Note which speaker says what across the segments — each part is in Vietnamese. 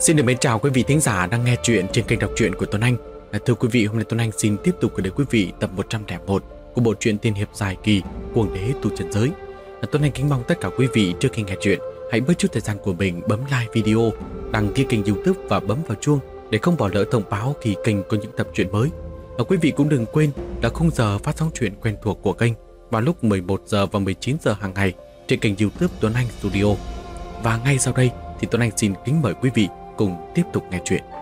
Speaker 1: Xin được mến chào quý vị thính giả đang nghe chuyện trên kênh đọc truyện của Tuấn Anh. Thưa quý vị, hôm nay Tuấn Anh xin tiếp tục gửi đến quý vị tập 101 của bộ truyện tiên hiệp dài kỳ Cuồng Đế Tu Chân Giới. Tuấn Anh kính mong tất cả quý vị trước khi nghe chuyện hãy bớt chút thời gian của mình bấm like video, đăng ký kênh YouTube và bấm vào chuông để không bỏ lỡ thông báo khi kênh có những tập truyện mới. Quý vị cũng đừng quên là khung giờ phát sóng truyện quen thuộc của kênh vào lúc 11 giờ và 19 giờ hàng ngày trên kênh YouTube Tuấn Anh Studio. Và ngay sau đây thì Tuấn Anh xin kính mời quý vị cùng tiếp tục nghe chuyện.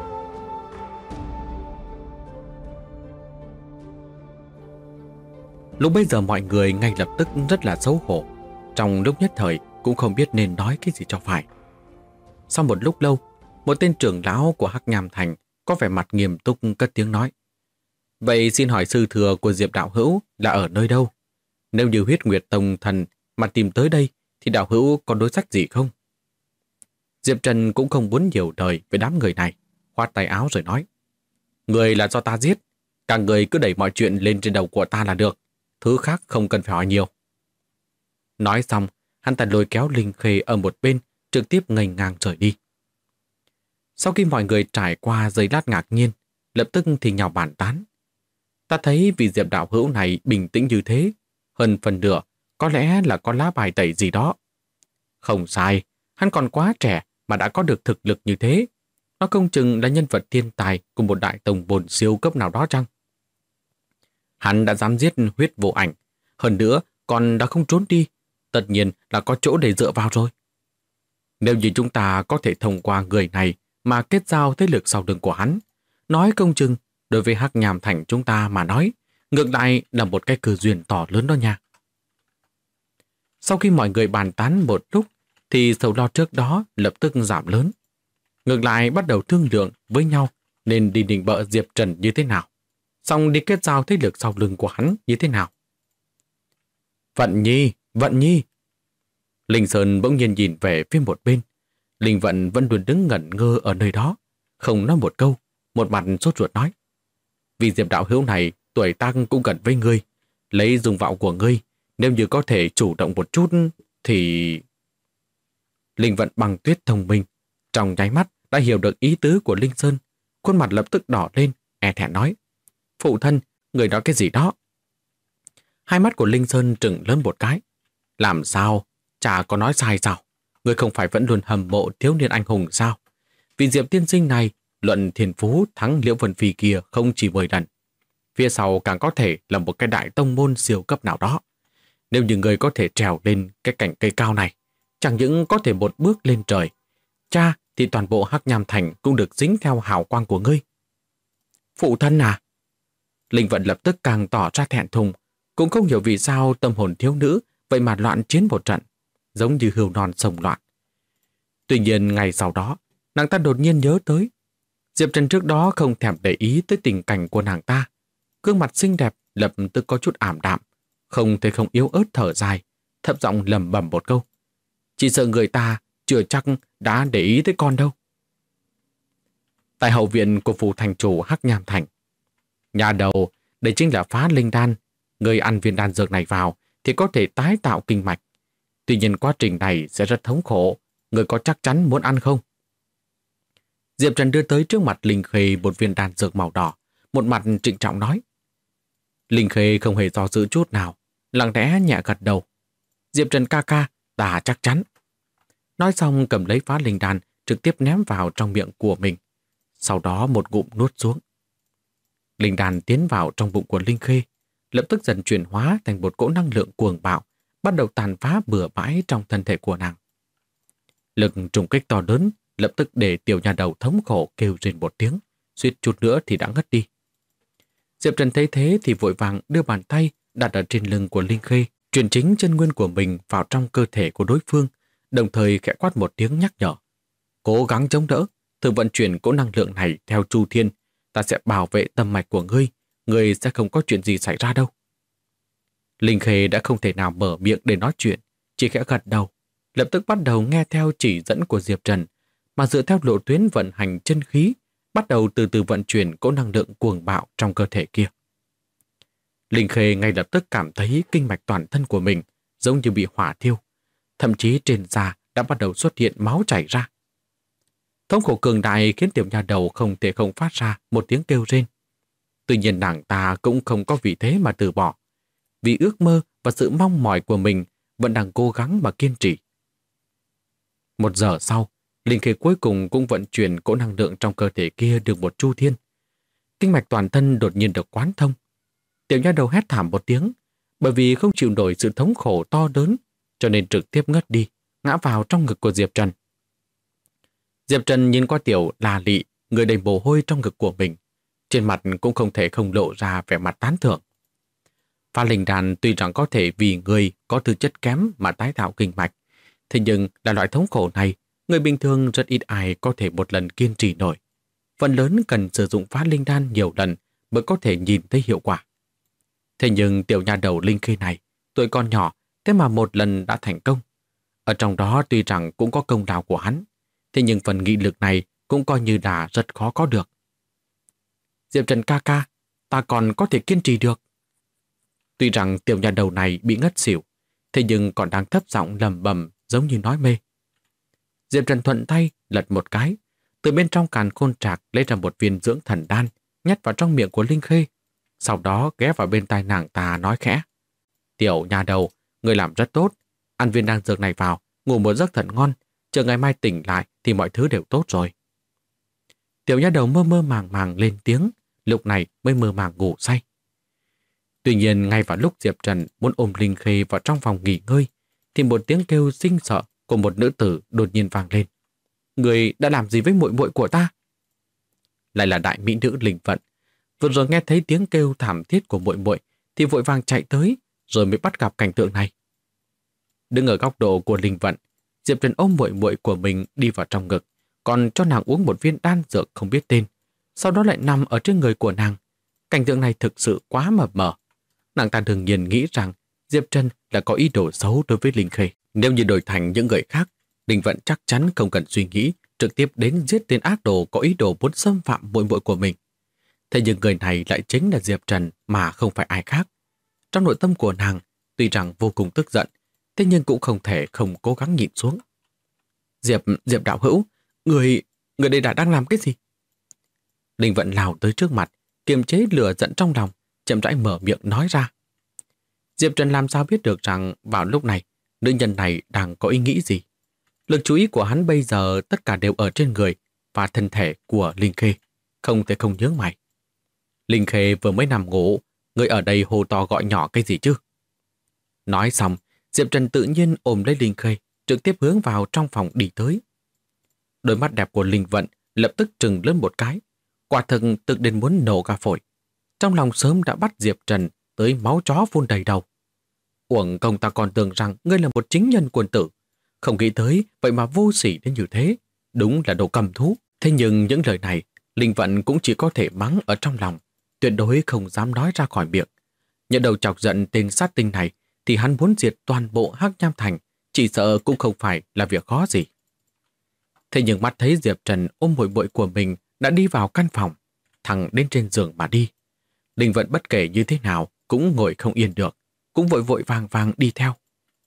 Speaker 1: Lúc bấy giờ mọi người ngay lập tức rất là xấu hổ, trong lúc nhất thời cũng không biết nên nói cái gì cho phải. Sau một lúc lâu, một tên trưởng lão của Hắc Nham Thành có vẻ mặt nghiêm túc cất tiếng nói: "Vậy xin hỏi sư thừa của Diệp đạo hữu là ở nơi đâu? Nếu như Huyết Nguyệt Tông thần mà tìm tới đây thì đạo hữu có đối sách gì không?" Diệp Trần cũng không muốn nhiều lời với đám người này, khoát tay áo rồi nói: "Người là do ta giết, cả người cứ đẩy mọi chuyện lên trên đầu của ta là được, thứ khác không cần phải hỏi nhiều." Nói xong, hắn ta lôi kéo Linh Khê ở một bên, trực tiếp nghênh ngang rời đi. Sau khi mọi người trải qua giây lát ngạc nhiên, lập tức thì nhào bàn tán. Ta thấy vị Diệp đạo hữu này bình tĩnh như thế, hơn phần nửa có lẽ là có lá bài tẩy gì đó. Không sai, hắn còn quá trẻ mà đã có được thực lực như thế. Nó không chừng là nhân vật thiên tài của một đại tông bồn siêu cấp nào đó chăng? Hắn đã dám giết Huyết Vô Ảnh, hơn nữa còn đã không trốn đi, tất nhiên là có chỗ để dựa vào rồi. Nếu như chúng ta có thể thông qua người này mà kết giao thế lực sau lưng của hắn, nói không chừng đối với Hắc Nham Thành chúng ta mà nói, ngược lại là một cái cơ duyên to lớn đó nha. Sau khi mọi người bàn tán một lúc, thì sầu lo trước đó lập tức giảm lớn. Ngược lại bắt đầu thương lượng với nhau nên đi định bợ Diệp Trần như thế nào, xong đi kết giao thế lực sau lưng của hắn như thế nào. Vận Nhi! Linh Sơn bỗng nhiên nhìn về phía một bên. Linh Vận vẫn luôn đứng ngẩn ngơ ở nơi đó, không nói một câu, một mặt sốt ruột nói: "Vì Diệp đạo hữu này tuổi tác cũng gần với ngươi, lấy dung mạo của ngươi, nếu như có thể chủ động một chút thì..." Linh Vận Băng Tuyết thông minh, trong nháy mắt đã hiểu được ý tứ của Linh Sơn, khuôn mặt lập tức đỏ lên, e thẹn nói: "Phụ thân, người nói cái gì đó?" Hai mắt của Linh Sơn trừng lớn một cái. "Làm sao? Chả có nói sai sao? Người không phải vẫn luôn hâm mộ thiếu niên anh hùng sao? Vì Diệp tiên sinh này, luận thiên phú thắng Liễu Vân Phi kia không chỉ 10 lần. Phía sau càng có thể là một cái đại tông môn siêu cấp nào đó. Nếu như người có thể trèo lên cái cành cây cao này, chẳng những có thể một bước lên trời, cha thì toàn bộ Hắc Nham Thành cũng được dính theo hào quang của ngươi." "Phụ thân à?" Linh Vận lập tức càng tỏ ra thẹn thùng, cũng không hiểu vì sao tâm hồn thiếu nữ vậy mà loạn chiến một trận, giống như hươu non sông loạn. Tuy nhiên ngày sau đó, nàng ta đột nhiên nhớ tới Diệp Trần trước đó không thèm để ý tới tình cảnh của nàng ta. Gương mặt xinh đẹp lập tức có chút ảm đạm, không thể không yếu ớt thở dài, thấp giọng lẩm bẩm một câu: "Chỉ sợ người ta chưa chắc đã để ý tới con đâu." Tại hậu viện của phủ thành chủ Hắc Nham Thành, nhà đầu, đây chính là phá linh đan. Người ăn viên đan dược này vào thì có thể tái tạo kinh mạch. Tuy nhiên quá trình này sẽ rất thống khổ. Người có chắc chắn muốn ăn không? Diệp Trần đưa tới trước mặt Linh Khê một viên đan dược màu đỏ, một mặt trịnh trọng nói. Linh Khê không hề do dự chút nào, lặng lẽ nhẹ gật đầu. "Diệp Trần ca ca, ta chắc chắn." Nói xong cầm lấy phá linh đan, trực tiếp ném vào trong miệng của mình. Sau đó một ngụm nuốt xuống. Linh đan tiến vào trong bụng của Linh Khê, lập tức dần chuyển hóa thành một cỗ năng lượng cuồng bạo, bắt đầu tàn phá bừa bãi trong thân thể của nàng. Lực trùng kích to lớn lập tức để tiểu nhà đầu thống khổ kêu rên một tiếng, suýt chút nữa thì đã ngất đi. Diệp Trần thấy thế thì vội vàng đưa bàn tay đặt ở trên lưng của Linh Khê, truyền chính chân nguyên của mình vào trong cơ thể của đối phương, đồng thời khẽ quát một tiếng nhắc nhở: "Cố gắng chống đỡ, thử vận chuyển cỗ năng lượng này theo Chu Thiên, ta sẽ bảo vệ tâm mạch của ngươi, ngươi sẽ không có chuyện gì xảy ra đâu." Linh Khê đã không thể nào mở miệng để nói chuyện, chỉ khẽ gật đầu, lập tức bắt đầu nghe theo chỉ dẫn của Diệp Trần, mà dựa theo lộ tuyến vận hành chân khí, bắt đầu từ từ vận chuyển cỗ năng lượng cuồng bạo trong cơ thể kia. Linh Khê ngay lập tức cảm thấy kinh mạch toàn thân của mình giống như bị hỏa thiêu, thậm chí trên da đã bắt đầu xuất hiện máu chảy ra. Thống khổ cường đại khiến tiểu nha đầu không thể không phát ra một tiếng kêu rên. Tuy nhiên nàng ta cũng không có vì thế mà từ bỏ. Vì ước mơ và sự mong mỏi của mình vẫn đang cố gắng mà kiên trì. 1 giờ sau, linh khí cuối cùng cũng vận chuyển cỗ năng lượng trong cơ thể kia được một chu thiên. Kinh mạch toàn thân đột nhiên được quán thông. Tiểu nha đầu hét thảm một tiếng, bởi vì không chịu nổi sự thống khổ to lớn, cho nên trực tiếp ngất đi, ngã vào trong ngực của Diệp Trần. Diệp Trần nhìn qua tiểu là lị, người đầy mồ hôi trong ngực của mình. Trên mặt cũng không thể không lộ ra vẻ mặt tán thưởng. Phá linh đan tuy rằng có thể vì người có tư chất kém mà tái tạo kinh mạch, thế nhưng là loại thống khổ này, người bình thường rất ít ai có thể một lần kiên trì nổi. Phần lớn cần sử dụng phá linh đan nhiều lần mới có thể nhìn thấy hiệu quả. Thế nhưng tiểu nha đầu linh khí này, tuổi còn nhỏ, thế mà một lần đã thành công. Ở trong đó tuy rằng cũng có công lao của hắn, thế nhưng phần nghị lực này cũng coi như là rất khó có được. Diệp Trần ca ca, ta còn có thể kiên trì được. Tuy rằng tiểu nha đầu này bị ngất xỉu, thế nhưng còn đang thấp giọng lẩm bẩm giống như nói mê. Diệp Trần thuận tay lật một cái, từ bên trong càn khôn trạc lấy ra một viên dưỡng thần đan, nhét vào trong miệng của Linh Khê. Sau đó ghé vào bên tai nàng ta nói khẽ: Tiểu nha đầu, ngươi làm rất tốt, ăn viên đan dược này vào, ngủ một giấc thật ngon, chờ ngày mai tỉnh lại thì mọi thứ đều tốt rồi. Tiểu nha đầu mơ mơ màng màng lên tiếng, lúc này mới mơ màng ngủ say. Tuy nhiên ngay vào lúc Diệp Trần muốn ôm Linh Khê vào trong phòng nghỉ ngơi, thì một tiếng kêu kinh sợ của một nữ tử đột nhiên vang lên. Người đã làm gì với muội muội của ta? Lại là đại mỹ nữ Linh Vận. Vừa rồi nghe thấy tiếng kêu thảm thiết của muội muội thì vội vàng chạy tới, rồi mới bắt gặp cảnh tượng này. Đứng ở góc độ của Linh Vận, Diệp Trần ôm muội muội của mình đi vào trong ngực, còn cho nàng uống một viên đan dược không biết tên, sau đó lại nằm ở trên người của nàng. Cảnh tượng này thực sự quá mập mờ. Nàng ta đương nhiên nghĩ rằng Diệp Trần là có ý đồ xấu đối với Linh Khê. Nếu như đổi thành những người khác, Linh Vận chắc chắn không cần suy nghĩ, trực tiếp đến giết tên ác đồ có ý đồ muốn xâm phạm muội muội của mình. Thế nhưng người này lại chính là Diệp Trần mà không phải ai khác. Trong nội tâm của nàng, tuy rằng vô cùng tức giận, thế nhưng cũng không thể không cố gắng nhịn xuống. Diệp đạo hữu, người đây đã đang làm cái gì? Linh Vận lao tới trước mặt, kiềm chế lửa giận trong lòng, chậm rãi mở miệng nói ra. Diệp Trần làm sao biết được rằng vào lúc này, nữ nhân này đang có ý nghĩ gì? Lực chú ý của hắn bây giờ tất cả đều ở trên người và thân thể của Linh Khê, không thể không nhướng mày. Linh Khê vừa mới nằm ngủ, người ở đây hô to gọi nhỏ cái gì chứ? Nói xong, Diệp Trần tự nhiên ôm lấy Linh Khê, trực tiếp hướng vào trong phòng đi tới. Đôi mắt đẹp của Linh Vận lập tức trừng lớn một cái, quả thực tự đến muốn nổ cả phổi. Trong lòng sớm đã bắt Diệp Trần tới máu chó phun đầy đầu. Uổng công ta còn tưởng rằng ngươi là một chính nhân quân tử, không nghĩ tới vậy mà vô sỉ đến như thế, đúng là đồ cầm thú. Thế nhưng những lời này, Linh Vận cũng chỉ có thể mắng ở trong lòng, tuyệt đối không dám nói ra khỏi miệng. Nhận đầu chọc giận tên sát tinh này thì hắn muốn diệt toàn bộ Hắc Nham Thành, chỉ sợ cũng không phải là việc khó gì. Thế nhưng mắt thấy Diệp Trần ôm muội muội của mình đã đi vào căn phòng, thẳng đến trên giường mà đi. Linh Vận bất kể như thế nào cũng ngồi không yên được, cũng vội vội vàng vàng đi theo.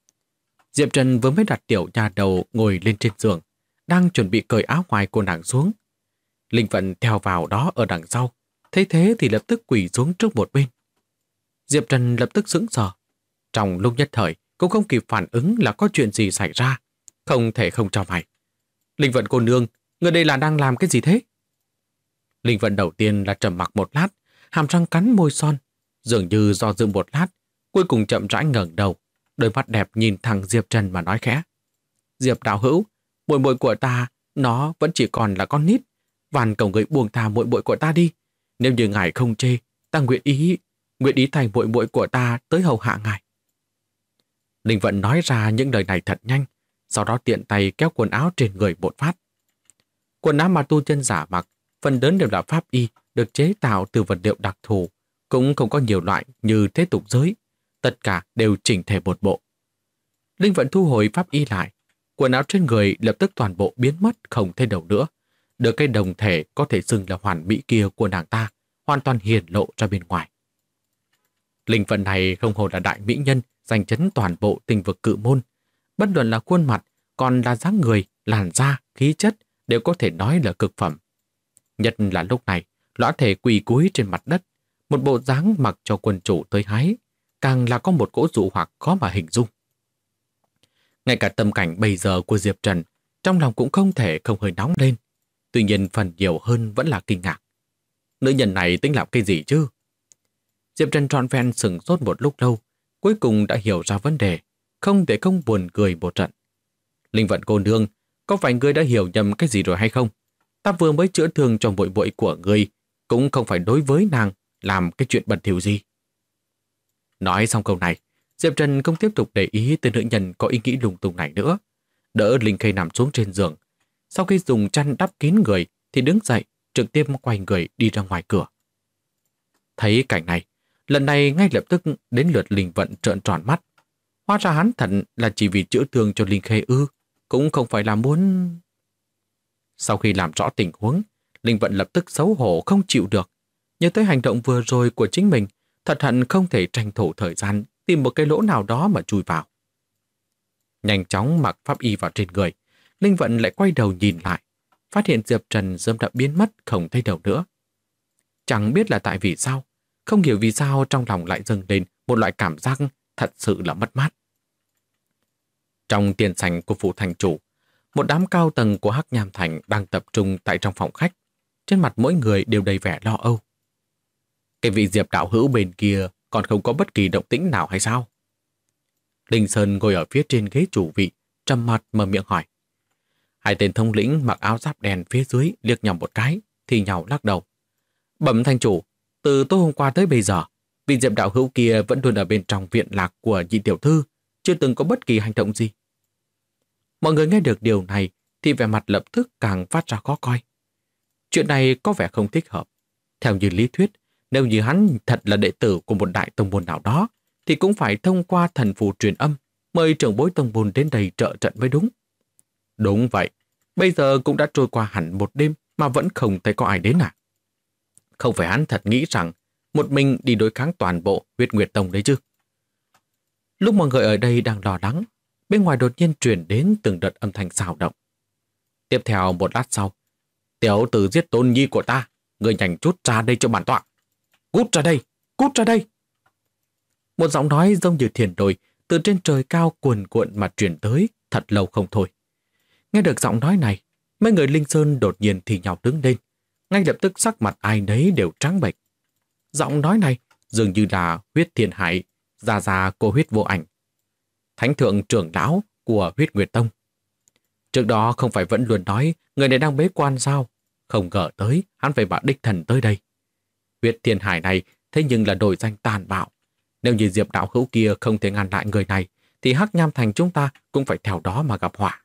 Speaker 1: Diệp Trần vừa mới đặt tiểu nha đầu ngồi lên trên giường, đang chuẩn bị cởi áo ngoài của nàng xuống. Linh Vận theo vào đó ở đằng sau, thấy thế thì lập tức quỳ xuống trước một bên. Diệp Trần lập tức sững sờ. Trong lúc nhất thời, cũng không kịp phản ứng là có chuyện gì xảy ra, không thể không cho mày. Linh Vận cô nương, người đây là đang làm cái gì thế? Linh Vận đầu tiên là trầm mặc một lát, hàm răng cắn môi son, dường như do dự một lát, cuối cùng chậm rãi ngẩng đầu, đôi mắt đẹp nhìn thẳng Diệp Trần mà nói khẽ. Diệp đạo hữu, muội muội của ta, nó vẫn chỉ còn là con nít, van cầu người buông tha muội muội của ta đi. Nếu như ngài không chê, ta nguyện ý thành muội muội của ta tới hầu hạ ngài. Linh Vận nói ra những lời này thật nhanh, sau đó tiện tay kéo quần áo trên người một phát. Quần áo mà tu chân giả mặc, phần lớn đều là pháp y, được chế tạo từ vật liệu đặc thù, cũng không có nhiều loại như thế tục giới, tất cả đều chỉnh thể một bộ. Linh Vận thu hồi pháp y lại, quần áo trên người lập tức toàn bộ biến mất không thấy đâu nữa, được cái đồng thể có thể xưng là hoàn mỹ kia của nàng ta hoàn toàn hiển lộ ra bên ngoài. Linh Vận này không hồ là đại mỹ nhân giành chấn toàn bộ tinh vực Cự Môn, bất luận là khuôn mặt, còn là dáng người, làn da, khí chất đều có thể nói là cực phẩm. Nhất là lúc này, lõa thể quỳ cúi trên mặt đất, một bộ dáng mặc cho quân chủ tới hái, càng là có một cỗ dụ hoặc khó mà hình dung. Ngay cả tâm cảnh bây giờ của Diệp Trần, trong lòng cũng không thể không hơi nóng lên. Tuy nhiên phần nhiều hơn vẫn là kinh ngạc. Nữ nhân này tính làm cái gì chứ? Diệp Trần trọn vẹn sửng sốt một lúc lâu, cuối cùng đã hiểu ra vấn đề, không thể không buồn cười một trận. Linh Vận cô nương, có phải ngươi đã hiểu nhầm cái gì rồi hay không? Ta vừa mới chữa thương cho muội muội của ngươi, cũng không phải đối với nàng làm cái chuyện bẩn thỉu gì. Nói xong câu này, Diệp Trần không tiếp tục để ý tới nữ nhân có ý nghĩ lung tung này nữa. Đỡ Linh Khê nằm xuống trên giường. Sau khi dùng chăn đắp kín người thì đứng dậy, trực tiếp quay người đi ra ngoài cửa. Thấy cảnh này, lần này ngay lập tức đến lượt Linh Vận trợn tròn mắt. Hóa ra hắn thật là chỉ vì chữa thương cho Linh Khê ư, cũng không phải là muốn... Sau khi làm rõ tình huống, Linh Vận lập tức xấu hổ không chịu được. Nhớ tới hành động vừa rồi của chính mình, thật hận không thể tranh thủ thời gian tìm một cái lỗ nào đó mà chui vào. Nhanh chóng mặc pháp y vào trên người, Linh Vận lại quay đầu nhìn lại, phát hiện Diệp Trần sớm đã biến mất không thấy đâu nữa. Chẳng biết là tại vì sao, không hiểu vì sao trong lòng lại dâng lên một loại cảm giác thật sự là mất mát. Trong tiền sảnh của phủ thành chủ, một đám cao tầng của Hắc Nham Thành đang tập trung tại trong phòng khách. Trên mặt mỗi người đều đầy vẻ lo âu. Cái vị Diệp đạo hữu bên kia còn không có bất kỳ động tĩnh nào hay sao? Linh Sơn ngồi ở phía trên ghế chủ vị, trầm mặt mở miệng hỏi. Hai tên thống lĩnh mặc áo giáp đen phía dưới liếc nhau một cái, thì nhau lắc đầu. Bẩm thành chủ, từ tối hôm qua tới bây giờ, vị Diệp đạo hữu kia vẫn luôn ở bên trong viện lạc của nhị tiểu thư, chưa từng có bất kỳ hành động gì. Mọi người nghe được điều này thì vẻ mặt lập tức càng phát ra khó coi. Chuyện này có vẻ không thích hợp. Theo như lý thuyết, nếu như hắn thật là đệ tử của một đại tông môn nào đó, thì cũng phải thông qua thần phù truyền âm, mời trưởng bối tông môn đến đây trợ trận mới đúng. Đúng vậy, bây giờ cũng đã trôi qua hẳn một đêm mà vẫn không thấy có ai đến à? Không phải hắn thật nghĩ rằng một mình đi đối kháng toàn bộ Huyết Nguyệt Tông đấy chứ? Lúc mọi người ở đây đang lo lắng, bên ngoài đột nhiên truyền đến từng đợt âm thanh xào động. Tiếp theo một lát sau, tiểu tử giết tôn nhi của ta, người nhanh chút ra đây cho bản tọa. Cút ra đây, cút ra đây. Một giọng nói giống như thiền đồi từ trên trời cao cuồn cuộn mà truyền tới, thật lâu không thôi. Nghe được giọng nói này, mấy người Linh Sơn đột nhiên thì nhào đứng lên, ngay lập tức sắc mặt ai nấy đều trắng bệch. Giọng nói này dường như là Huyết Thiên Hải, già cô Huyết Vô Ảnh, thánh thượng trưởng lão của Huyết Nguyệt Tông. Trước đó không phải vẫn luôn nói người này đang bế quan sao? Không ngờ tới hắn phải bảo đích thần tới đây. Huyết Thiên Hải này thế nhưng là đổi danh tàn bạo. Nếu như Diệp đạo hữu kia không thể ngăn lại người này, thì Hắc Nham Thành chúng ta cũng phải theo đó mà gặp họa.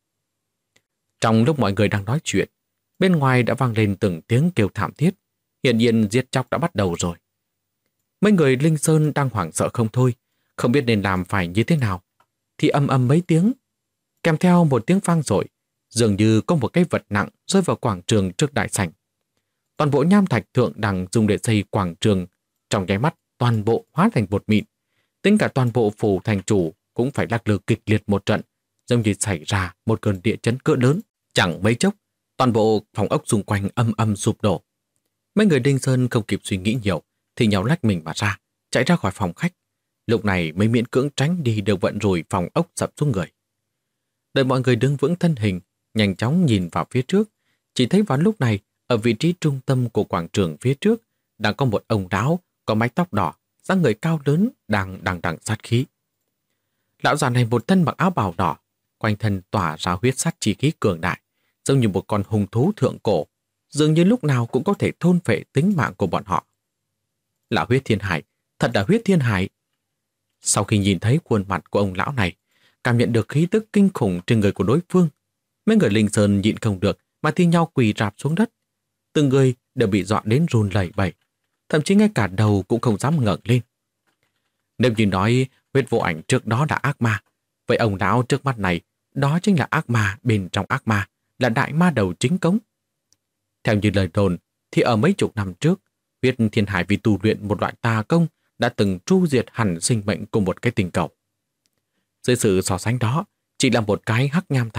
Speaker 1: Trong lúc mọi người đang nói chuyện, bên ngoài đã vang lên từng tiếng kêu thảm thiết. Hiển nhiên giết chóc đã bắt đầu rồi. Mấy người Linh Sơn đang hoảng sợ không thôi, không biết nên làm phải như thế nào. Thì ầm ầm mấy tiếng, kèm theo một tiếng vang dội, dường như có một cái vật nặng rơi vào quảng trường trước đại sảnh. Toàn bộ nham thạch thượng đẳng dùng để xây quảng trường, trong nháy mắt toàn bộ hóa thành bột mịn. Tính cả toàn bộ phủ thành chủ cũng phải lắc lư kịch liệt một trận, giống như xảy ra một cơn địa chấn cỡ lớn. Chẳng mấy chốc, toàn bộ phòng ốc xung quanh âm âm sụp đổ. Mấy người Đinh Sơn không kịp suy nghĩ nhiều, thì nhào lách mình mà ra, chạy ra khỏi phòng khách. Lúc này mới miễn cưỡng tránh đi được vận rủi phòng ốc sập xuống người. Đợi mọi người đứng vững thân hình, nhanh chóng nhìn vào phía trước, chỉ thấy vào lúc này, ở vị trí trung tâm của quảng trường phía trước, đang có một ông lão có mái tóc đỏ, dáng người cao lớn đang đằng sát khí. Lão già này một thân mặc áo bào đỏ, quanh thân tỏa ra huyết sát chi khí cường đại, giống như một con hung thú thượng cổ, dường như lúc nào cũng có thể thôn phệ tính mạng của bọn họ. Là Huyết Thiên Hải, thật là Huyết Thiên Hải. Sau khi nhìn thấy khuôn mặt của ông lão này, cảm nhận được khí tức kinh khủng trên người của đối phương, mấy người Linh Sơn nhịn không được mà thi nhau quỳ rạp xuống đất. Từng người đều bị dọa đến run lẩy bẩy, thậm chí ngay cả đầu cũng không dám ngẩng lên. Nếu như nói Huyết Vô Ảnh trước đó là ác ma, vậy ông lão trước mắt này, đó chính là ác ma bên trong ác ma, là đại ma đầu chính cống. Theo như lời đồn, thì ở mấy chục năm trước, Huyết Thiên Hải vì tu luyện một loại tà công đã từng tru diệt hẳn sinh mệnh của một cái tinh cầu. Dưới sự so sánh đó, chỉ là một cái Hắc Nham Thành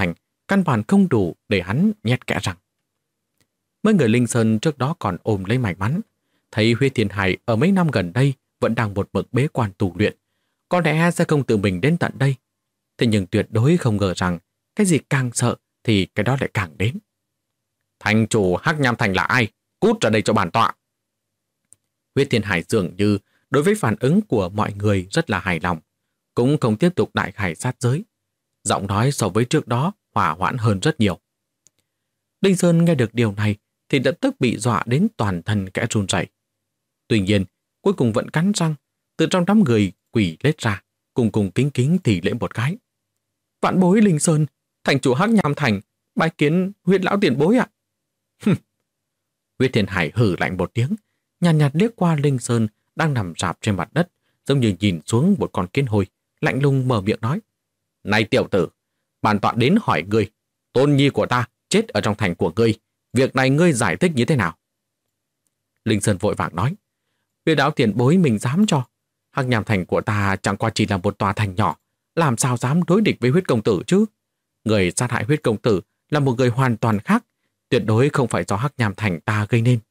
Speaker 1: căn bản không đủ để hắn nhét kẽ răng. Mấy người Linh Sơn trước đó còn ôm lấy may mắn, thấy Huyết Thiên Hải ở mấy năm gần đây vẫn đang một mực bế quan tu luyện, có lẽ sẽ không tự mình đến tận đây. Thế nhưng tuyệt đối không ngờ rằng cái gì càng sợ thì cái đó lại càng đến. Thành chủ Hắc Nham Thành là ai? Cút ra đây cho bản tọa. Huyết Thiên Hải dường như đối với phản ứng của mọi người rất là hài lòng, cũng không tiếp tục đại khải sát giới. Giọng nói so với trước đó hỏa hoãn hơn rất nhiều. Đinh Sơn nghe được điều này thì lập tức bị dọa đến toàn thân kẽ run rẩy. Tuy nhiên, cuối cùng vẫn cắn răng, từ trong đám người quỳ lết ra, cùng kính kính thì lễ một cái. Vạn bối Linh Sơn, thành chủ Hắc Nham Thành, bái kiến Huyết lão tiền bối ạ. Huyết Thiên Hải hử lạnh một tiếng, nhàn nhạt liếc qua Linh Sơn đang nằm rạp trên mặt đất, giống như nhìn xuống một con kiến hôi, lạnh lùng mở miệng nói: Này tiểu tử, bản tọa đến hỏi ngươi, tôn nhi của ta chết ở trong thành của ngươi, việc này ngươi giải thích như thế nào? Linh Sơn vội vàng nói: Huyết lão tiền bối mình dám cho, Hắc Nham Thành của ta chẳng qua chỉ là một tòa thành nhỏ, làm sao dám đối địch với Huyết công tử chứ? Người sát hại Huyết công tử là một người hoàn toàn khác, tuyệt đối không phải do Hắc Nham Thành ta gây nên.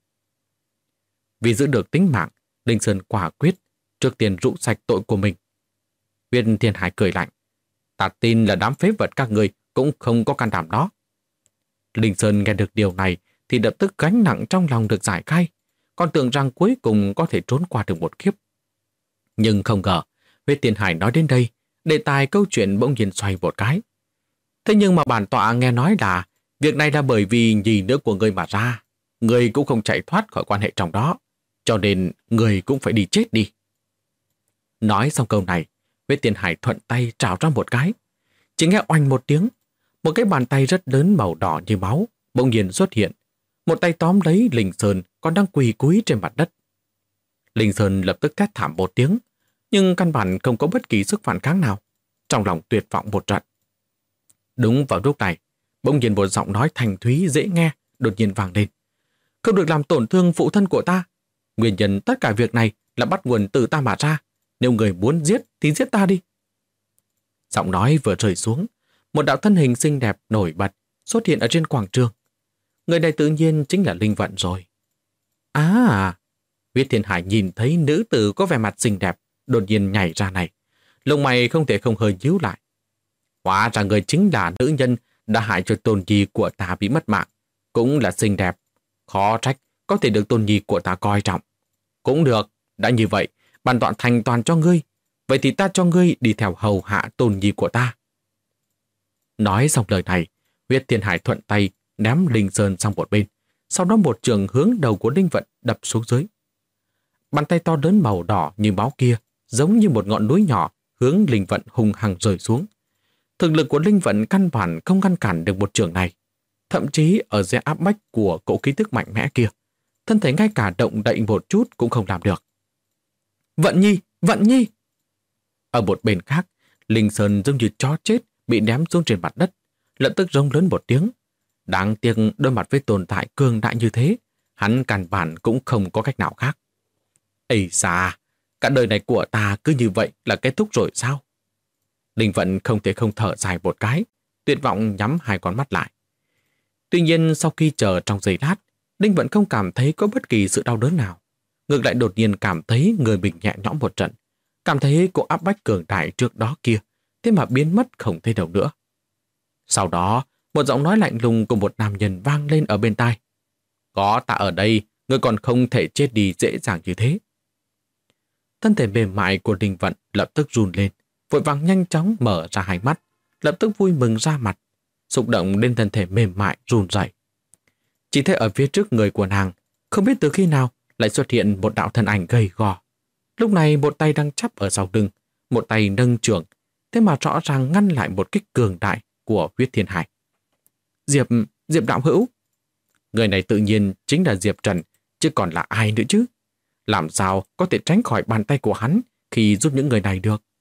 Speaker 1: Vì giữ được tính mạng, Linh Sơn quả quyết trước tiên rũ sạch tội của mình. Huyết Thiên Hải cười lạnh: Ta tin là đám phế vật các người cũng không có can đảm đó. Linh Sơn nghe được điều này thì lập tức gánh nặng trong lòng được giải khai, còn tưởng rằng cuối cùng có thể trốn qua được một kiếp. Nhưng không ngờ, Huyết Thiên Hải nói đến đây, đề tài câu chuyện bỗng nhiên xoay một cái. Thế nhưng mà bản tọa nghe nói là việc này là bởi vì nhì nữ của ngươi mà ra, ngươi cũng không chạy thoát khỏi quan hệ trong đó, cho nên ngươi cũng phải đi chết đi. Nói xong câu này, Huyết Thiên Hải thuận tay trào ra một cái. Chỉ nghe oanh một tiếng, một cái bàn tay rất lớn màu đỏ như máu bỗng nhiên xuất hiện. Một tay tóm lấy Linh Sơn còn đang quỳ cúi trên mặt đất. Linh Sơn lập tức thét thảm một tiếng, nhưng căn bản không có bất kỳ sức phản kháng nào, trong lòng tuyệt vọng một trận. Đúng vào lúc này, bỗng nhiên một giọng nói thanh thúy dễ nghe đột nhiên vang lên: Không được làm tổn thương phụ thân của ta. Nguyên nhân tất cả việc này là bắt nguồn từ ta mà ra. Nếu người muốn giết thì giết ta đi. Giọng nói vừa rơi xuống, một đạo thân hình xinh đẹp nổi bật xuất hiện ở trên quảng trường. Người này tự nhiên chính là Linh Vận rồi. Huyết Thiên Hải nhìn thấy nữ tử có vẻ mặt xinh đẹp đột nhiên nhảy ra này, lông mày không thể không hơi nhíu lại. Hóa ra người chính là nữ nhân đã hại cho tôn nhi của ta bị mất mạng, cũng là xinh đẹp, khó trách có thể được tôn nhi của ta coi trọng. Cũng được, đã như vậy, bản tọa thành toàn cho ngươi, vậy thì ta cho ngươi đi theo hầu hạ tôn nhi của ta. Nói xong lời này, Huyết Thiên Hải thuận tay ném Linh Sơn sang một bên, sau đó một trường hướng đầu của Linh Vận đập xuống dưới. Bàn tay to lớn màu đỏ như máu kia giống như một ngọn núi nhỏ hướng Linh Vận hung hăng rơi xuống. Thực lực của Linh Vận căn bản không ngăn cản được một trường này. Thậm chí ở dưới áp bách của cỗ khí tức mạnh mẽ kia, thân thể ngay cả động đậy một chút cũng không làm được. Vận Nhi! Vận Nhi! Ở một bên khác, Linh Sơn giống như chó chết bị ném xuống trên mặt đất, lập tức rống lớn một tiếng. Đáng tiếc đối mặt với tồn tại cường đại như thế, hắn căn bản cũng không có cách nào khác. Ây xa, cả đời này của ta cứ như vậy là kết thúc rồi sao? Linh Vận không thể không thở dài một cái, tuyệt vọng nhắm hai con mắt lại. Tuy nhiên sau khi chờ trong giây lát, Linh Vận không cảm thấy có bất kỳ sự đau đớn nào. Ngược lại đột nhiên cảm thấy người mình nhẹ nhõm một trận, cảm thấy cô áp bách cường đại trước đó kia, thế mà biến mất không thấy đâu nữa. Sau đó, một giọng nói lạnh lùng của một nam nhân vang lên ở bên tai. Có ta ở đây, ngươi còn không thể chết đi dễ dàng như thế. Thân thể mềm mại của Linh Vận lập tức run lên, vội vàng nhanh chóng mở ra hai mắt, lập tức vui mừng ra mặt, xúc động lên thân thể mềm mại run rẩy. Chỉ thấy ở phía trước người của nàng, không biết từ khi nào lại xuất hiện một đạo thân ảnh gầy gò. Lúc này một tay đang chắp ở sau lưng, một tay nâng chưởng, thế mà rõ ràng ngăn lại một kích cường đại của Huyết Thiên Hải. Diệp đạo hữu. Người này tự nhiên chính là Diệp Trần, chứ còn là ai nữa chứ? Làm sao có thể tránh khỏi bàn tay của hắn khi giúp những người này được?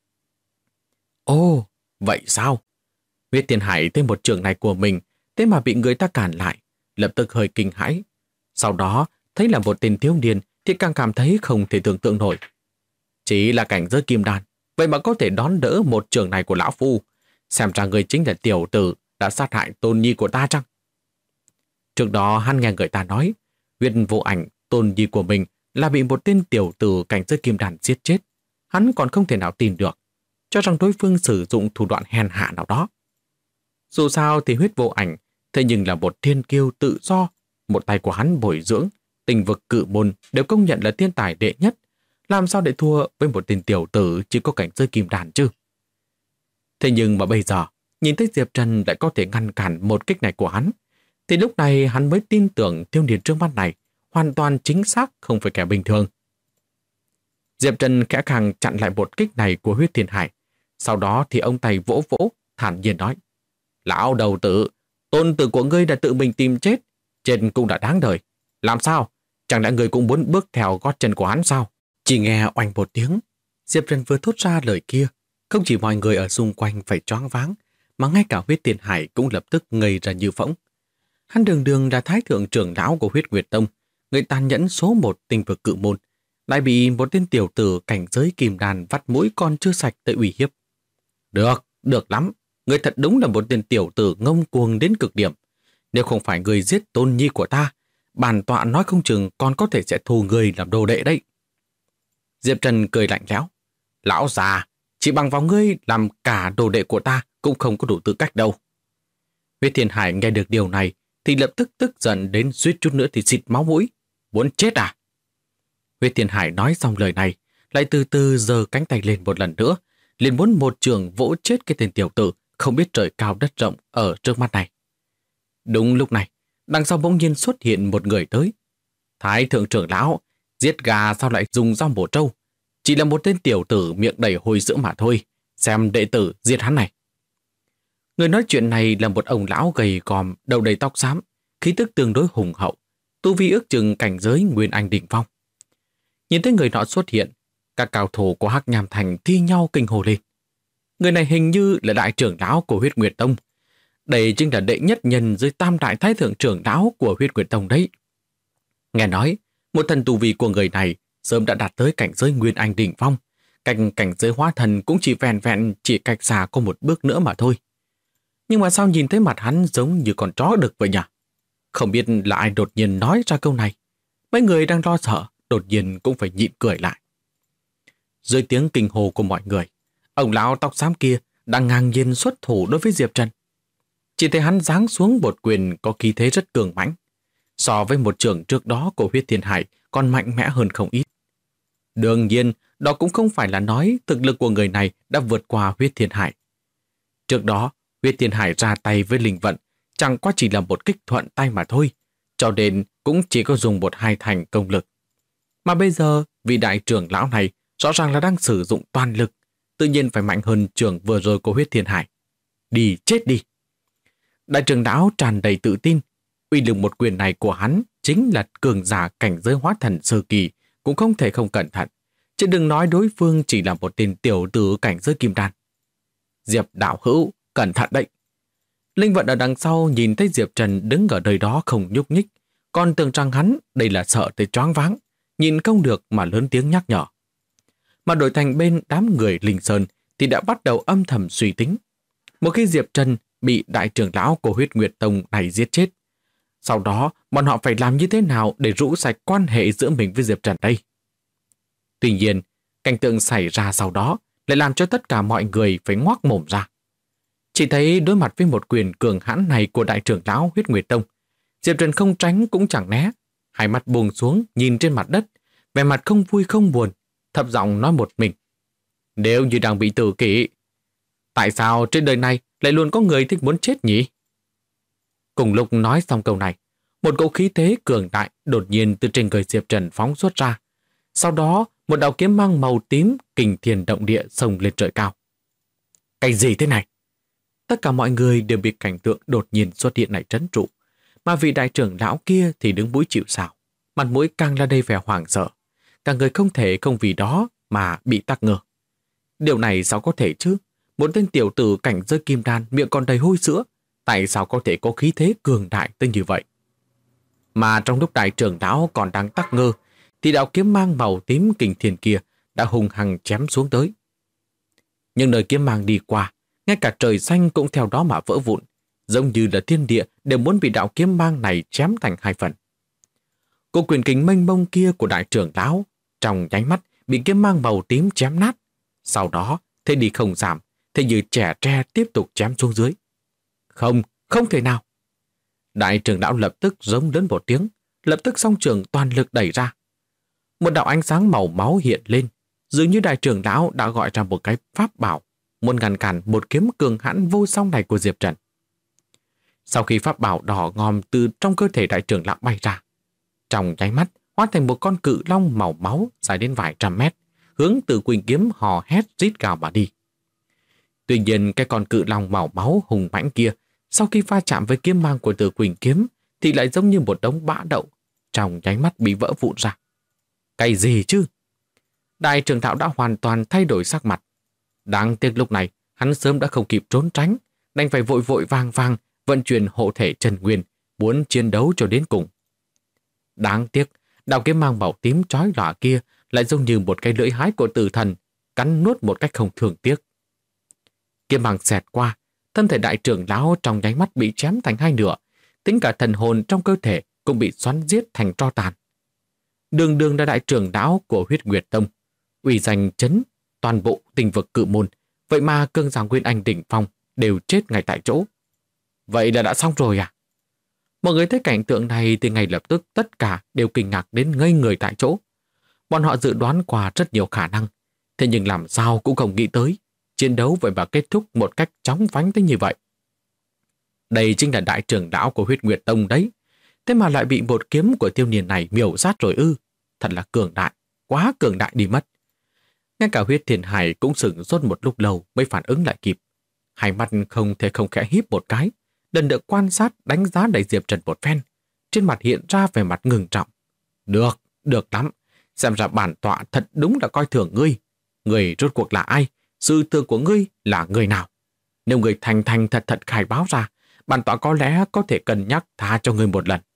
Speaker 1: Ồ, vậy sao? Huyết Thiên Hải thấy một trường này của mình, thế mà bị người ta cản lại, lập tức hơi kinh hãi. Sau đó, thấy là một tên thiếu niên thì càng cảm thấy không thể tưởng tượng nổi. Chỉ là cảnh giới kim đan, vậy mà có thể đón đỡ một trường này của lão phu. Xem ra người chính là tiểu tử đã sát hại tôn nhi của ta chăng? Trước đó hắn nghe người ta nói, Huyết Vô Ảnh, tôn nhi của mình là bị một tên tiểu tử cảnh giới kim đan giết chết. Hắn còn không thể nào tin được, cho rằng đối phương sử dụng thủ đoạn hèn hạ nào đó. Dù sao thì Huyết Vô Ảnh thế nhưng là một thiên kiêu tự do, một tay của hắn bồi dưỡng, Tinh vực cự môn đều công nhận là thiên tài đệ nhất, làm sao để thua với một tên tiểu tử chỉ có cảnh giới kim đan chứ? Thế nhưng mà bây giờ, nhìn thấy Diệp Trần lại có thể ngăn cản một kích này của hắn, thì lúc này hắn mới tin tưởng thiếu niên trước mắt này hoàn toàn chính xác không phải kẻ bình thường. Diệp Trần khẽ khàng chặn lại một kích này của Huyết Thiên Hải, sau đó thì ông tay vỗ vỗ, thản nhiên nói: Lão đầu tử, tôn tử của ngươi đã tự mình tìm chết, chết cũng đã đáng đời. Làm sao? Chẳng lẽ ngươi cũng muốn bước theo gót chân của hắn sao? Chỉ nghe oanh một tiếng, Diệp Trần vừa thốt ra lời kia, không chỉ mọi người ở xung quanh phải choáng váng, mà ngay cả Huyết Thiên Hải cũng lập tức ngây ra như phỗng. Hắn đường đường là thái thượng trưởng lão của Huyết Nguyệt Tông, người tàn nhẫn số 1 Tinh vực cự môn, lại bị một tên tiểu tử cảnh giới kim đan vắt mũi còn chưa sạch tới uy hiếp. Được lắm, ngươi thật đúng là một tên tiểu tử ngông cuồng đến cực điểm. Nếu không phải ngươi giết tôn nhi của ta, bản tọa nói không chừng còn có thể sẽ thu ngươi làm đồ đệ đấy. Diệp Trần cười lạnh lẽo: Lão già, chỉ bằng vào ngươi làm cả đồ đệ của ta cũng không có đủ tư cách đâu. Huyết Thiên Hải nghe được điều này thì lập tức tức giận đến suýt chút nữa thì xịt máu mũi. Muốn chết à? Huyết Thiên Hải nói xong lời này, lại từ từ giơ cánh tay lên một lần nữa, liền muốn một trường vỗ chết cái tên tiểu tử không biết trời cao đất rộng ở trước mắt này. Đúng lúc này, đằng sau bỗng nhiên xuất hiện một người tới. Thái thượng trưởng lão, giết gà sao lại dùng dao bổ trâu? Chỉ là một tên tiểu tử miệng đầy hôi sữa mà thôi. Xem đệ tử giết hắn này. Người nói chuyện này là một ông lão gầy còm, đầu đầy tóc xám, khí tức tương đối hùng hậu, tu vi ước chừng cảnh giới Nguyên Anh đỉnh phong. Nhìn thấy người nọ xuất hiện, các cao thủ của Hắc Nham Thành thi nhau kinh hồ lên. Người này hình như là đại trưởng lão của Huyết Nguyệt Tông. Đây chính là đệ nhất nhân dưới tam đại thái thượng trưởng lão của Huyết Nguyệt Tông đấy. Nghe nói, một thần tu vi của người này sớm đã đạt tới cảnh giới Nguyên Anh đỉnh phong, cảnh giới hóa thần cũng chỉ vẹn vẹn chỉ cách xa có một bước nữa mà thôi. Nhưng mà sao nhìn thấy mặt hắn giống như con chó đực vậy nhỉ? Không biết là ai đột nhiên nói ra câu này. Mấy người đang lo sợ, đột nhiên cũng phải nhịn cười lại. Dưới tiếng kinh hồ của mọi người, ông lão tóc xám kia đang ngang nhiên xuất thủ đối với Diệp Trần. Chỉ thấy hắn giáng xuống một quyền có khí thế rất cường mãnh, so với một trường trước đó của Huyết Thiên Hải còn mạnh mẽ hơn không ít. Đương nhiên, đó cũng không phải là nói thực lực của người này đã vượt qua Huyết Thiên Hải. Trước đó, Huyết Thiên Hải ra tay với linh vận chẳng qua chỉ là một kích thuận tay mà thôi, cho nên cũng chỉ có dùng 1-2 thành công lực. Mà bây giờ, vị đại trưởng lão này rõ ràng là đang sử dụng toàn lực, tự nhiên phải mạnh hơn trường vừa rồi của Huyết Thiên Hải. Đi chết đi! Đại trưởng lão tràn đầy tự tin, uy lực một quyền này của hắn chính là cường giả cảnh giới hóa thần sơ kỳ, cũng không thể không cẩn thận, chứ đừng nói đối phương chỉ là một tên tiểu tử cảnh giới kim đan. Diệp đạo hữu, cẩn thận đấy! Linh vận ở đằng sau nhìn thấy Diệp Trần đứng ở nơi đó không nhúc nhích, còn tưởng rằng hắn đây là sợ tới choáng váng, nhìn không được mà lớn tiếng nhắc nhở. Mà đổi thành bên đám người Linh Sơn thì đã bắt đầu âm thầm suy tính. Một khi Diệp Trần bị đại trưởng lão của Huyết Nguyệt Tông này giết chết, sau đó bọn họ phải làm như thế nào để rũ sạch quan hệ giữa mình với Diệp Trần đây? Tuy nhiên, cảnh tượng xảy ra sau đó lại làm cho tất cả mọi người phải ngoác mồm ra. Chỉ thấy đối mặt với một quyền cường hãn này của đại trưởng lão Huyết Nguyệt Tông, Diệp Trần không tránh cũng chẳng né, hai mắt buông xuống nhìn trên mặt đất, vẻ mặt không vui không buồn, thấp giọng nói một mình: Nếu như đang bị tử kỷ, tại sao trên đời này lại luôn có người thích muốn chết nhỉ? Cùng lúc nói xong câu này, một cỗ khí thế cường đại đột nhiên từ trên người Diệp Trần phóng xuất ra. Sau đó, một đạo kiếm mang màu tím kình thiên động địa xông lên trời cao. Cái gì thế này? Tất cả mọi người đều bị cảnh tượng đột nhiên xuất hiện này trấn trụ, mà vị đại trưởng lão kia thì đứng mũi chịu sào, mặt mũi càng là đầy vẻ hoảng sợ. Cả người không thể không vì đó mà bị tắc ngơ. Điều này sao có thể chứ? Một tên tiểu tử cảnh giới kim đan miệng còn đầy hôi sữa, tại sao có thể có khí thế cường đại tới như vậy? Mà trong lúc đại trưởng lão còn đang tắc ngơ, thì đạo kiếm mang màu tím kình thiên kia đã hùng hăng chém xuống tới. Nhưng nơi kiếm mang đi qua, ngay cả trời xanh cũng theo đó mà vỡ vụn, giống như là thiên địa đều muốn bị đạo kiếm mang này chém thành hai phần. Cô quyền kình mênh mông kia của đại trưởng lão trong nháy mắt bị kiếm mang màu tím chém nát. Sau đó, thế đi không giảm, thế như trẻ tre tiếp tục chém xuống dưới. Không, không thể nào. Đại trưởng lão lập tức rống lớn một tiếng, lập tức song trường toàn lực đẩy ra. Một đạo ánh sáng màu máu hiện lên, dường như đại trưởng lão đã gọi ra một cái pháp bảo, muốn ngăn cản một kiếm cường hãn vô song này của Diệp Trần. Sau khi pháp bảo đỏ ngòm từ trong cơ thể đại trưởng lão bay ra, trong nháy mắt hóa thành một con cự long màu máu dài đến vài trăm mét, hướng từ Quỳnh kiếm hò hét rít gào mà đi. Tuy nhiên cái con cự long màu máu hùng mãnh kia, sau khi va chạm với kiếm mang của Từ Quỳnh kiếm thì lại giống như một đống bã đậu, trong nháy mắt bị vỡ vụn ra. Cái gì chứ? Đại trưởng lão đã hoàn toàn thay đổi sắc mặt. Đáng tiếc lúc này hắn sớm đã không kịp trốn tránh, đành phải vội vội vàng vàng vận chuyển hộ thể chân nguyên, muốn chiến đấu cho đến cùng. Đáng tiếc, đạo kiếm mang màu tím chói lòa kia lại giống như một cái lưỡi hái của tử thần, cắn nuốt một cách không thương tiếc. Kiếm mang xẹt qua, thân thể đại trưởng lão trong nháy mắt bị chém thành hai nửa, tính cả thần hồn trong cơ thể cũng bị xoắn giết thành tro tàn. Đường đường là đại trưởng lão của Huyết Nguyệt Tông, uy danh chấn toàn bộ tinh vực Cự Môn, vậy mà cương giả Nguyên Anh đỉnh phong đều chết ngay tại chỗ. Vậy là đã xong rồi à? Mọi người thấy cảnh tượng này thì ngay lập tức tất cả đều kinh ngạc đến ngây người tại chỗ. Bọn họ dự đoán qua rất nhiều khả năng, thế nhưng làm sao cũng không nghĩ tới chiến đấu vậy mà kết thúc một cách chóng vánh tới như vậy. Đây chính là đại trưởng lão của Huyết Nguyệt Tông đấy, thế mà lại bị một kiếm của thiếu niên này miểu sát rồi ư? Thật là cường đại, quá cường đại đi mất. Ngay cả Huyết Thiên Hải cũng sửng sốt một lúc lâu mới phản ứng lại kịp. Hai mắt không thể không khẽ híp một cái, lần lượt quan sát đánh giá đẩy Diệp Trần một phen, trên mặt hiện ra vẻ mặt ngừng trọng. Được, được lắm, xem ra bản tọa thật đúng là coi thường ngươi. Ngươi rốt cuộc là ai? Sư tử của ngươi là người nào? Nếu ngươi thành thành thật thật khai báo ra, bản tọa có lẽ có thể cân nhắc tha cho ngươi một lần.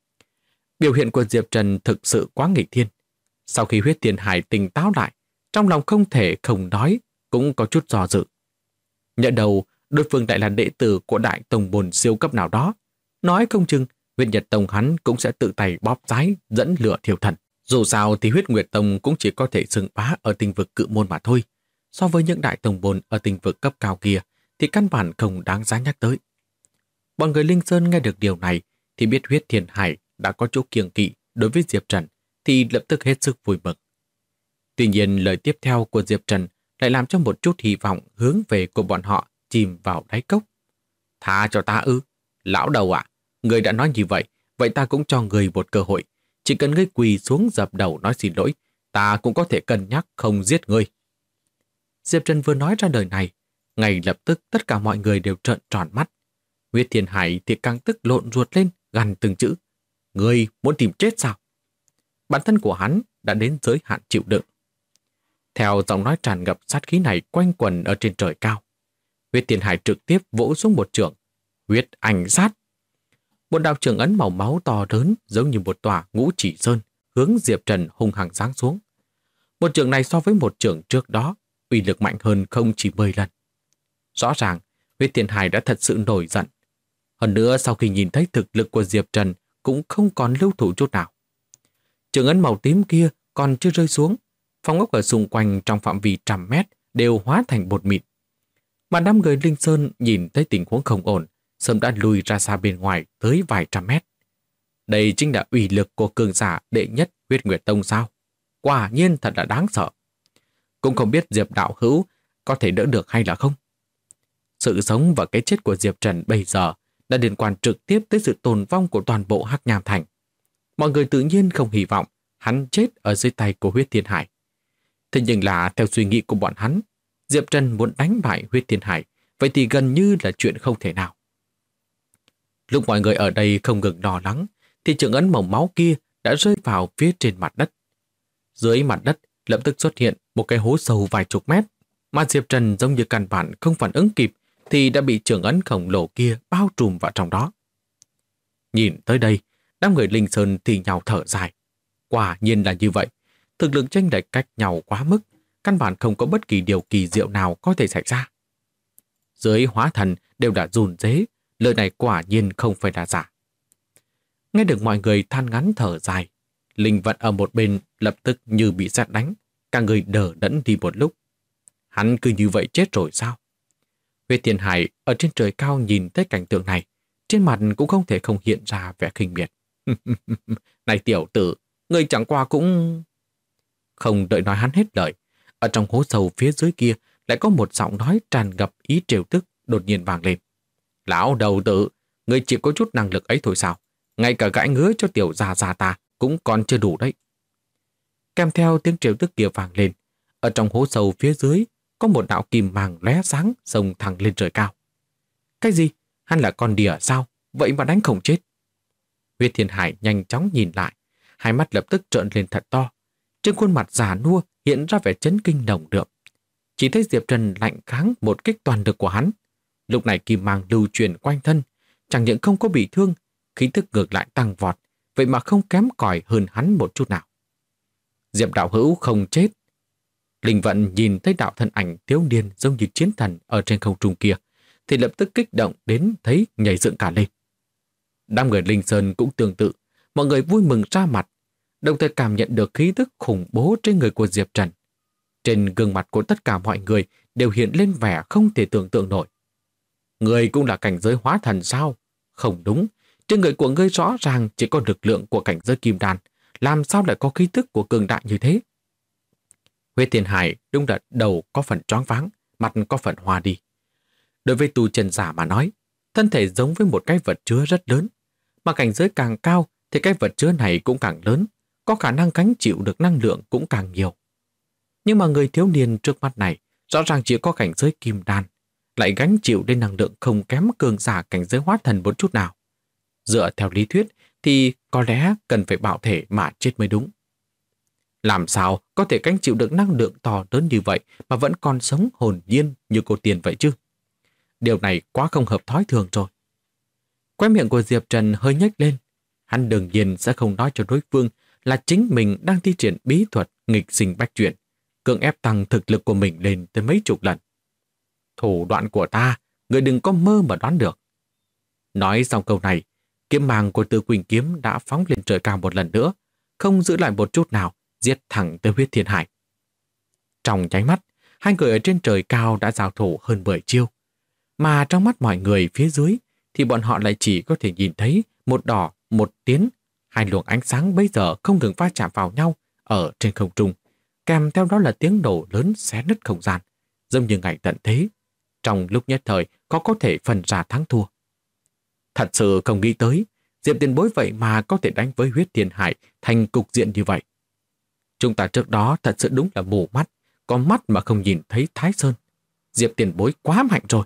Speaker 1: Biểu hiện của Diệp Trần thực sự quá nghịch thiên. Sau khi Huyết Thiên Hải tỉnh táo lại, trong lòng không thể không nói, cũng có chút do dự. Nhận đầu, đối phương lại là đệ tử của đại tông môn siêu cấp nào đó. Nói không chừng, Huyết Nhật Tông hắn cũng sẽ tự tay bóp giái, dẫn lửa thiêu thần. Dù sao thì Huyết Nguyệt Tông cũng chỉ có thể xưng bá ở tinh vực Cự Môn mà thôi. So với những đại tông môn ở tinh vực cấp cao kia, thì căn bản không đáng giá nhắc tới. Bọn người Linh Sơn nghe được điều này, thì biết Huyết Thiên Hải đã có chỗ kiêng kỵ đối với Diệp Trần, thì lập tức hết sức vui mừng. Tuy nhiên lời tiếp theo của Diệp Trần lại làm cho một chút hy vọng hướng về của bọn họ chìm vào đáy cốc. Tha cho ta ư? Lão đầu ạ, người đã nói như vậy, vậy ta cũng cho người một cơ hội. Chỉ cần ngươi quỳ xuống dập đầu nói xin lỗi, ta cũng có thể cân nhắc không giết ngươi. Diệp Trần vừa nói ra lời này, ngay lập tức tất cả mọi người đều trợn tròn mắt. Huyết Thiên Hải thì càng tức lộn ruột lên, gằn từng chữ. Ngươi muốn tìm chết sao? Bản thân của hắn đã đến giới hạn chịu đựng. Theo giọng nói tràn ngập sát khí này quanh quẩn ở trên trời cao, Huyết Thiên Hải trực tiếp vỗ xuống một chưởng. Huyết Ảnh Sát. Một đạo trường ấn màu máu to lớn giống như một tòa ngũ chỉ sơn hướng Diệp Trần hung hăng giáng xuống. Một chưởng này so với một chưởng trước đó uy lực mạnh hơn không chỉ 10 lần. Rõ ràng Huyết Thiên Hải đã thật sự nổi giận. Hơn nữa sau khi nhìn thấy thực lực của Diệp Trần cũng không còn lưu thủ chút nào. Chưởng ấn màu tím kia còn chưa rơi xuống, phong ốc ở xung quanh trong phạm vi trăm mét đều hóa thành bột mịn. Mà đám người Linh Sơn nhìn thấy tình huống không ổn, sớm đã lùi ra xa bên ngoài tới vài trăm mét. Đây chính là uy lực của cường giả đệ nhất Huyết Nguyệt Tông sao? Quả nhiên thật là đáng sợ. Cũng không biết Diệp đạo hữu có thể đỡ được hay là không. Sự sống và cái chết của Diệp Trần bây giờ đã liên quan trực tiếp tới sự tồn vong của toàn bộ Hắc Nham Thành. Mọi người tự nhiên không hy vọng hắn chết ở dưới tay của Huyết Thiên Hải. Thế nhưng là theo suy nghĩ của bọn hắn, Diệp Trần muốn đánh bại Huyết Thiên Hải, vậy thì gần như là chuyện không thể nào. Lúc mọi người ở đây không ngừng lo lắng, thì chưởng ấn màu máu kia đã rơi vào phía trên mặt đất. Dưới mặt đất lập tức xuất hiện một cái hố sâu vài chục mét, mà Diệp Trần giống như căn bản không phản ứng kịp thì đã bị chưởng ấn khổng lồ kia bao trùm vào trong đó. Nhìn tới đây, đám người Linh Sơn thì nhào thở dài. Quả nhiên là như vậy, thực lực chênh lệch cách nhau quá mức, căn bản không có bất kỳ điều kỳ diệu nào có thể xảy ra. Dưới hóa thần đều đã run rế, Lời này quả nhiên không phải là giả. Nghe được mọi người than ngắn thở dài, Linh Vận ở một bên lập tức như bị sét đánh, cả người đờ đẫn đi một lúc. Hắn cứ như vậy chết rồi sao? Huyết Thiên Hải ở trên trời cao nhìn thấy cảnh tượng này, trên mặt cũng không thể không hiện ra vẻ khinh miệt. Này tiểu tử, người chẳng qua cũng... Không đợi nói hắn hết lời, ở trong hố sâu phía dưới kia lại có một giọng nói tràn ngập ý trêu tức đột nhiên vang lên. Lão đầu tử, người chỉ có chút năng lực ấy thôi sao? Ngay cả gãi ngứa cho tiểu già già ta cũng còn chưa đủ đấy. Kèm theo tiếng trêu tức kia vang lên, ở trong hố sâu phía dưới có một đạo kim mang lóe sáng xông thẳng lên trời cao. Cái gì? Hắn là con đỉa sao? Vậy mà đánh không chết. Huyết Thiên Hải nhanh chóng nhìn lại, hai mắt lập tức trợn lên thật to. Trên khuôn mặt già nua hiện ra vẻ chấn kinh nồng đượm. Chỉ thấy Diệp Trần lạnh kháng một kích toàn lực của hắn. Lúc này kim mang lưu truyền quanh thân, chẳng những không có bị thương, khí tức ngược lại tăng vọt, vậy mà không kém cỏi hơn hắn một chút nào. Diệp đạo hữu không chết. Linh Vận nhìn thấy đạo thân ảnh thiếu niên giống như chiến thần ở trên không trung kia, thì lập tức kích động đến thấy nhảy dựng cả lên. Đám người Linh Sơn cũng tương tự, mọi người vui mừng ra mặt, đồng thời cảm nhận được khí tức khủng bố trên người của Diệp Trần. Trên gương mặt của tất cả mọi người đều hiện lên vẻ không thể tưởng tượng nổi. Người cũng là cảnh giới hóa thần sao? Không đúng, trên người của ngươi rõ ràng chỉ có lực lượng của cảnh giới kim đan, làm sao lại có khí tức của cường đại như thế? Huyết Thiên Hải đúng là đầu có phần choáng váng, mặt có phần hoa đi. Đối với tu chân giả mà nói, thân thể giống với một cái vật chứa rất lớn, mà cảnh giới càng cao thì cái vật chứa này cũng càng lớn, có khả năng gánh chịu được năng lượng cũng càng nhiều. Nhưng mà người thiếu niên trước mắt này rõ ràng chỉ có cảnh giới kim đan, lại gánh chịu đến năng lượng không kém cường giả cảnh giới hóa thần một chút nào. Dựa theo lý thuyết thì có lẽ cần phải bạo thể mà chết mới đúng. Làm sao có thể gánh chịu được năng lượng to lớn như vậy mà vẫn còn sống hồn nhiên như cô tiền vậy chứ? Điều này quá không hợp thói thường rồi. Khóe miệng của Diệp Trần hơi nhếch lên. Hắn đương nhiên sẽ không nói cho đối phương là chính mình đang thi triển bí thuật nghịch sinh bách chuyển, cưỡng ép tăng thực lực của mình lên tới mấy chục lần. Thủ đoạn của ta, người đừng có mơ mà đoán được. Nói xong câu này, kiếm mang của Tư Quỳnh kiếm đã phóng lên trời cao một lần nữa, không giữ lại một chút nào, giết thẳng tới Huyết Thiên Hải. Trong nháy mắt, hai người ở trên trời cao đã giao thủ hơn 10 chiêu. Mà trong mắt mọi người phía dưới thì bọn họ lại chỉ có thể nhìn thấy một đỏ, một tiến, hai luồng ánh sáng bây giờ không ngừng va chạm vào nhau ở trên không trung, kèm theo đó là tiếng nổ lớn xé nứt không gian, giống như ngày tận thế. Trong lúc nhất thời có thể phân ra thắng thua. Thật sự không nghĩ tới, Diệp Tiền Bối vậy mà có thể đánh với Huyết Thiên Hải thành cục diện như vậy. Chúng ta trước đó thật sự đúng là mù mắt, có mắt mà không nhìn thấy Thái Sơn. Diệp Tiền Bối quá mạnh rồi.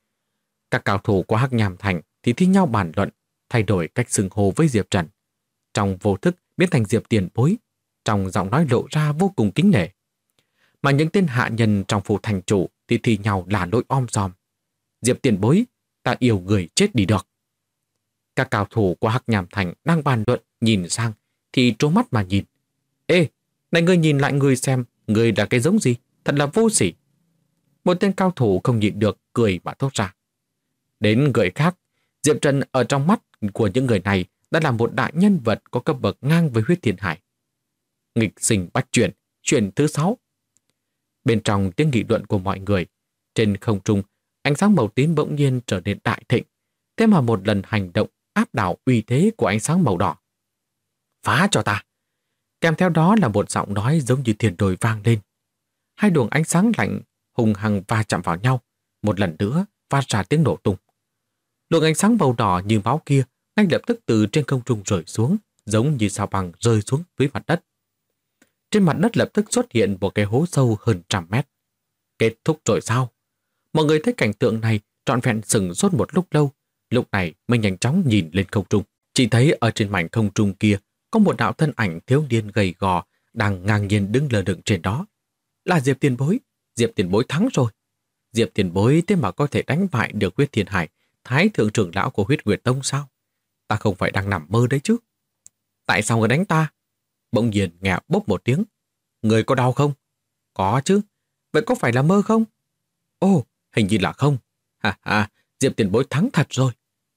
Speaker 1: Các cao thủ của Hắc Nham Thành thì thi nhau bàn luận, thay đổi cách xưng hô với Diệp Trần. Trong vô thức biến thành Diệp Tiền Bối, trong giọng nói lộ ra vô cùng kính nể. Mà những tên hạ nhân trong phủ thành chủ thì thi nhau là lỗi om sòm. Diệp Tiền Bối, ta yêu người chết đi được. Các cao thủ của Hắc Nham Thành đang bàn luận nhìn sang thì trố mắt mà nhìn. Ê, này ngươi nhìn lại ngươi xem, ngươi là cái giống gì? Thật là vô sỉ. Một tên cao thủ không nhịn được cười mà thốt ra. Đến người khác, Diệp Trần ở trong mắt của những người này đã là một đại nhân vật có cấp bậc ngang với Huyết Thiên Hải. Nghịch sinh bách chuyển, chuyển thứ 6. Bên trong tiếng nghị luận của mọi người, trên không trung, ánh sáng màu tím bỗng nhiên trở nên đại thịnh, thế mà một lần hành động áp đảo uy thế của ánh sáng màu đỏ. Phá cho ta! Kèm theo đó là một giọng nói giống như thiên đồi vang lên. Hai luồng ánh sáng lạnh hùng hăng va chạm vào nhau, một lần nữa phát ra tiếng nổ tung. Luồng ánh sáng màu đỏ như máu kia ngay lập tức từ trên không trung rơi xuống, giống như sao băng rơi xuống dưới mặt đất. Trên mặt đất lập tức xuất hiện một cái hố sâu hơn 100 mét. Kết thúc rồi sao? Mọi người thấy cảnh tượng này trọn vẹn sừng sốt một lúc lâu, lúc này mới nhanh chóng nhìn lên không trung. Chỉ thấy ở trên mảnh không trung kia có một đạo thân ảnh thiếu niên gầy gò đang ngang nhiên đứng lơ lửng trên đó. Là Diệp Tiền Bối. Diệp Tiền Bối thắng rồi. Diệp Tiền Bối thế mà có thể đánh bại được Huyết Thiên Hải, Thái thượng trưởng lão của Huyết Nguyệt Tông sao? Ta không phải đang nằm mơ đấy chứ. Tại sao người đánh ta? Bỗng nhiên nghe bốp một tiếng. Người có đau không? Có chứ. Vậy có phải là mơ không? Ồ, hình như là không. Ha ha, Diệp Tiền Bối thắng thật rồi.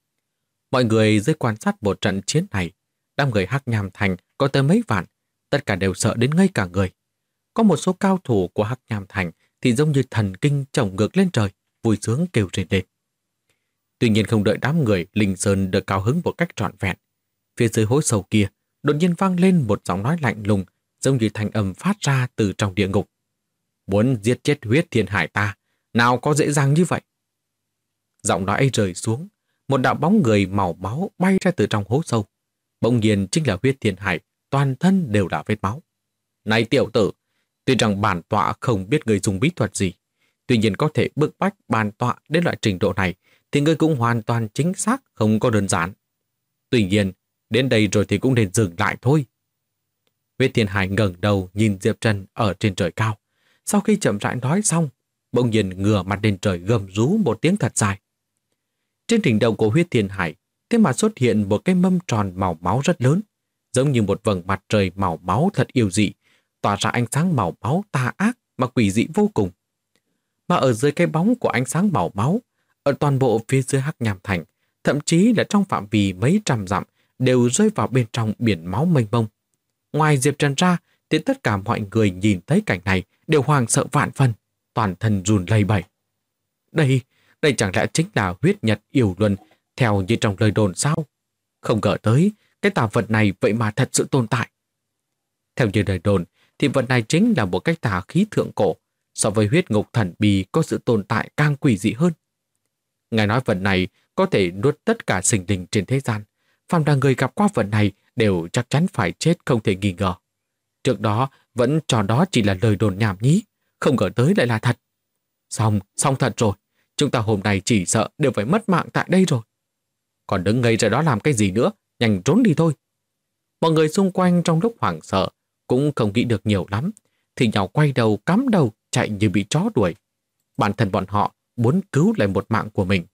Speaker 1: Mọi người dưới quan sát một trận chiến này, đám người Hắc Nham Thành có tới mấy vạn, tất cả đều sợ đến ngây cả người. Có một số cao thủ của Hắc Nham Thành thì giống như thần kinh chổng ngược lên trời, vui sướng kêu rền lên. Tuy nhiên không đợi đám người Linh Sơn được cao hứng một cách trọn vẹn, phía dưới hố sâu kia đột nhiên vang lên một giọng nói lạnh lùng, giống như thanh âm phát ra từ trong địa ngục. Muốn giết chết Huyết Thiên Hải ta, nào có dễ dàng như vậy? Giọng nói ấy rơi xuống, một đạo bóng người màu máu bay ra từ trong hố sâu. Bỗng nhiên chính là Huyết Thiên Hải, toàn thân đều là vết máu. Này tiểu tử, tuy rằng bản tọa không biết người dùng bí thuật gì, tuy nhiên có thể bức bách bản tọa đến loại trình độ này, thì người cũng hoàn toàn chính xác, không có đơn giản. Tuy nhiên, đến đây rồi thì cũng nên dừng lại thôi. Huyết Thiên Hải ngẩng đầu nhìn Diệp Trần ở trên trời cao. Sau khi chậm rãi nói xong, bỗng nhiên ngửa mặt lên trời gầm rú một tiếng thật dài. Trên đỉnh đầu của Huyết Thiên Hải, thế mà xuất hiện một cái mâm tròn màu máu rất lớn, giống như một vầng mặt trời màu máu thật yêu dị, tỏa ra ánh sáng màu máu tà ác mà quỷ dị vô cùng. Mà ở dưới cái bóng của ánh sáng màu máu, ở toàn bộ phía dưới Hắc Nham Thành, thậm chí là trong phạm vi mấy trăm dặm, đều rơi vào bên trong biển máu mênh mông. Ngoài Diệp Trần ra, thì tất cả mọi người nhìn thấy cảnh này đều hoảng sợ vạn phần, toàn thân run lẩy bẩy. Đây chẳng lẽ chính là huyết nhật yêu luân theo như trong lời đồn sao? Không ngờ tới, cái tà vật này vậy mà thật sự tồn tại. Theo như lời đồn, thì vật này chính là một cái tà khí thượng cổ, so với huyết ngục thần bì có sự tồn tại càng quỷ dị hơn. Ngài nói vật này có thể nuốt tất cả sinh linh trên thế gian. Phàm là người gặp qua vật này đều chắc chắn phải chết không thể nghi ngờ. Trước đó vẫn cho đó chỉ là lời đồn nhảm nhí, không ngờ tới lại là thật. Xong thật rồi, chúng ta hôm nay chỉ sợ đều phải mất mạng tại đây rồi. Còn đứng ngây ra đó làm cái gì nữa, nhanh trốn đi thôi. Mọi người xung quanh trong lúc hoảng sợ cũng không nghĩ được nhiều lắm, thì nhau quay đầu cắm đầu chạy như bị chó đuổi. Bản thân bọn họ muốn cứu lại một mạng của mình.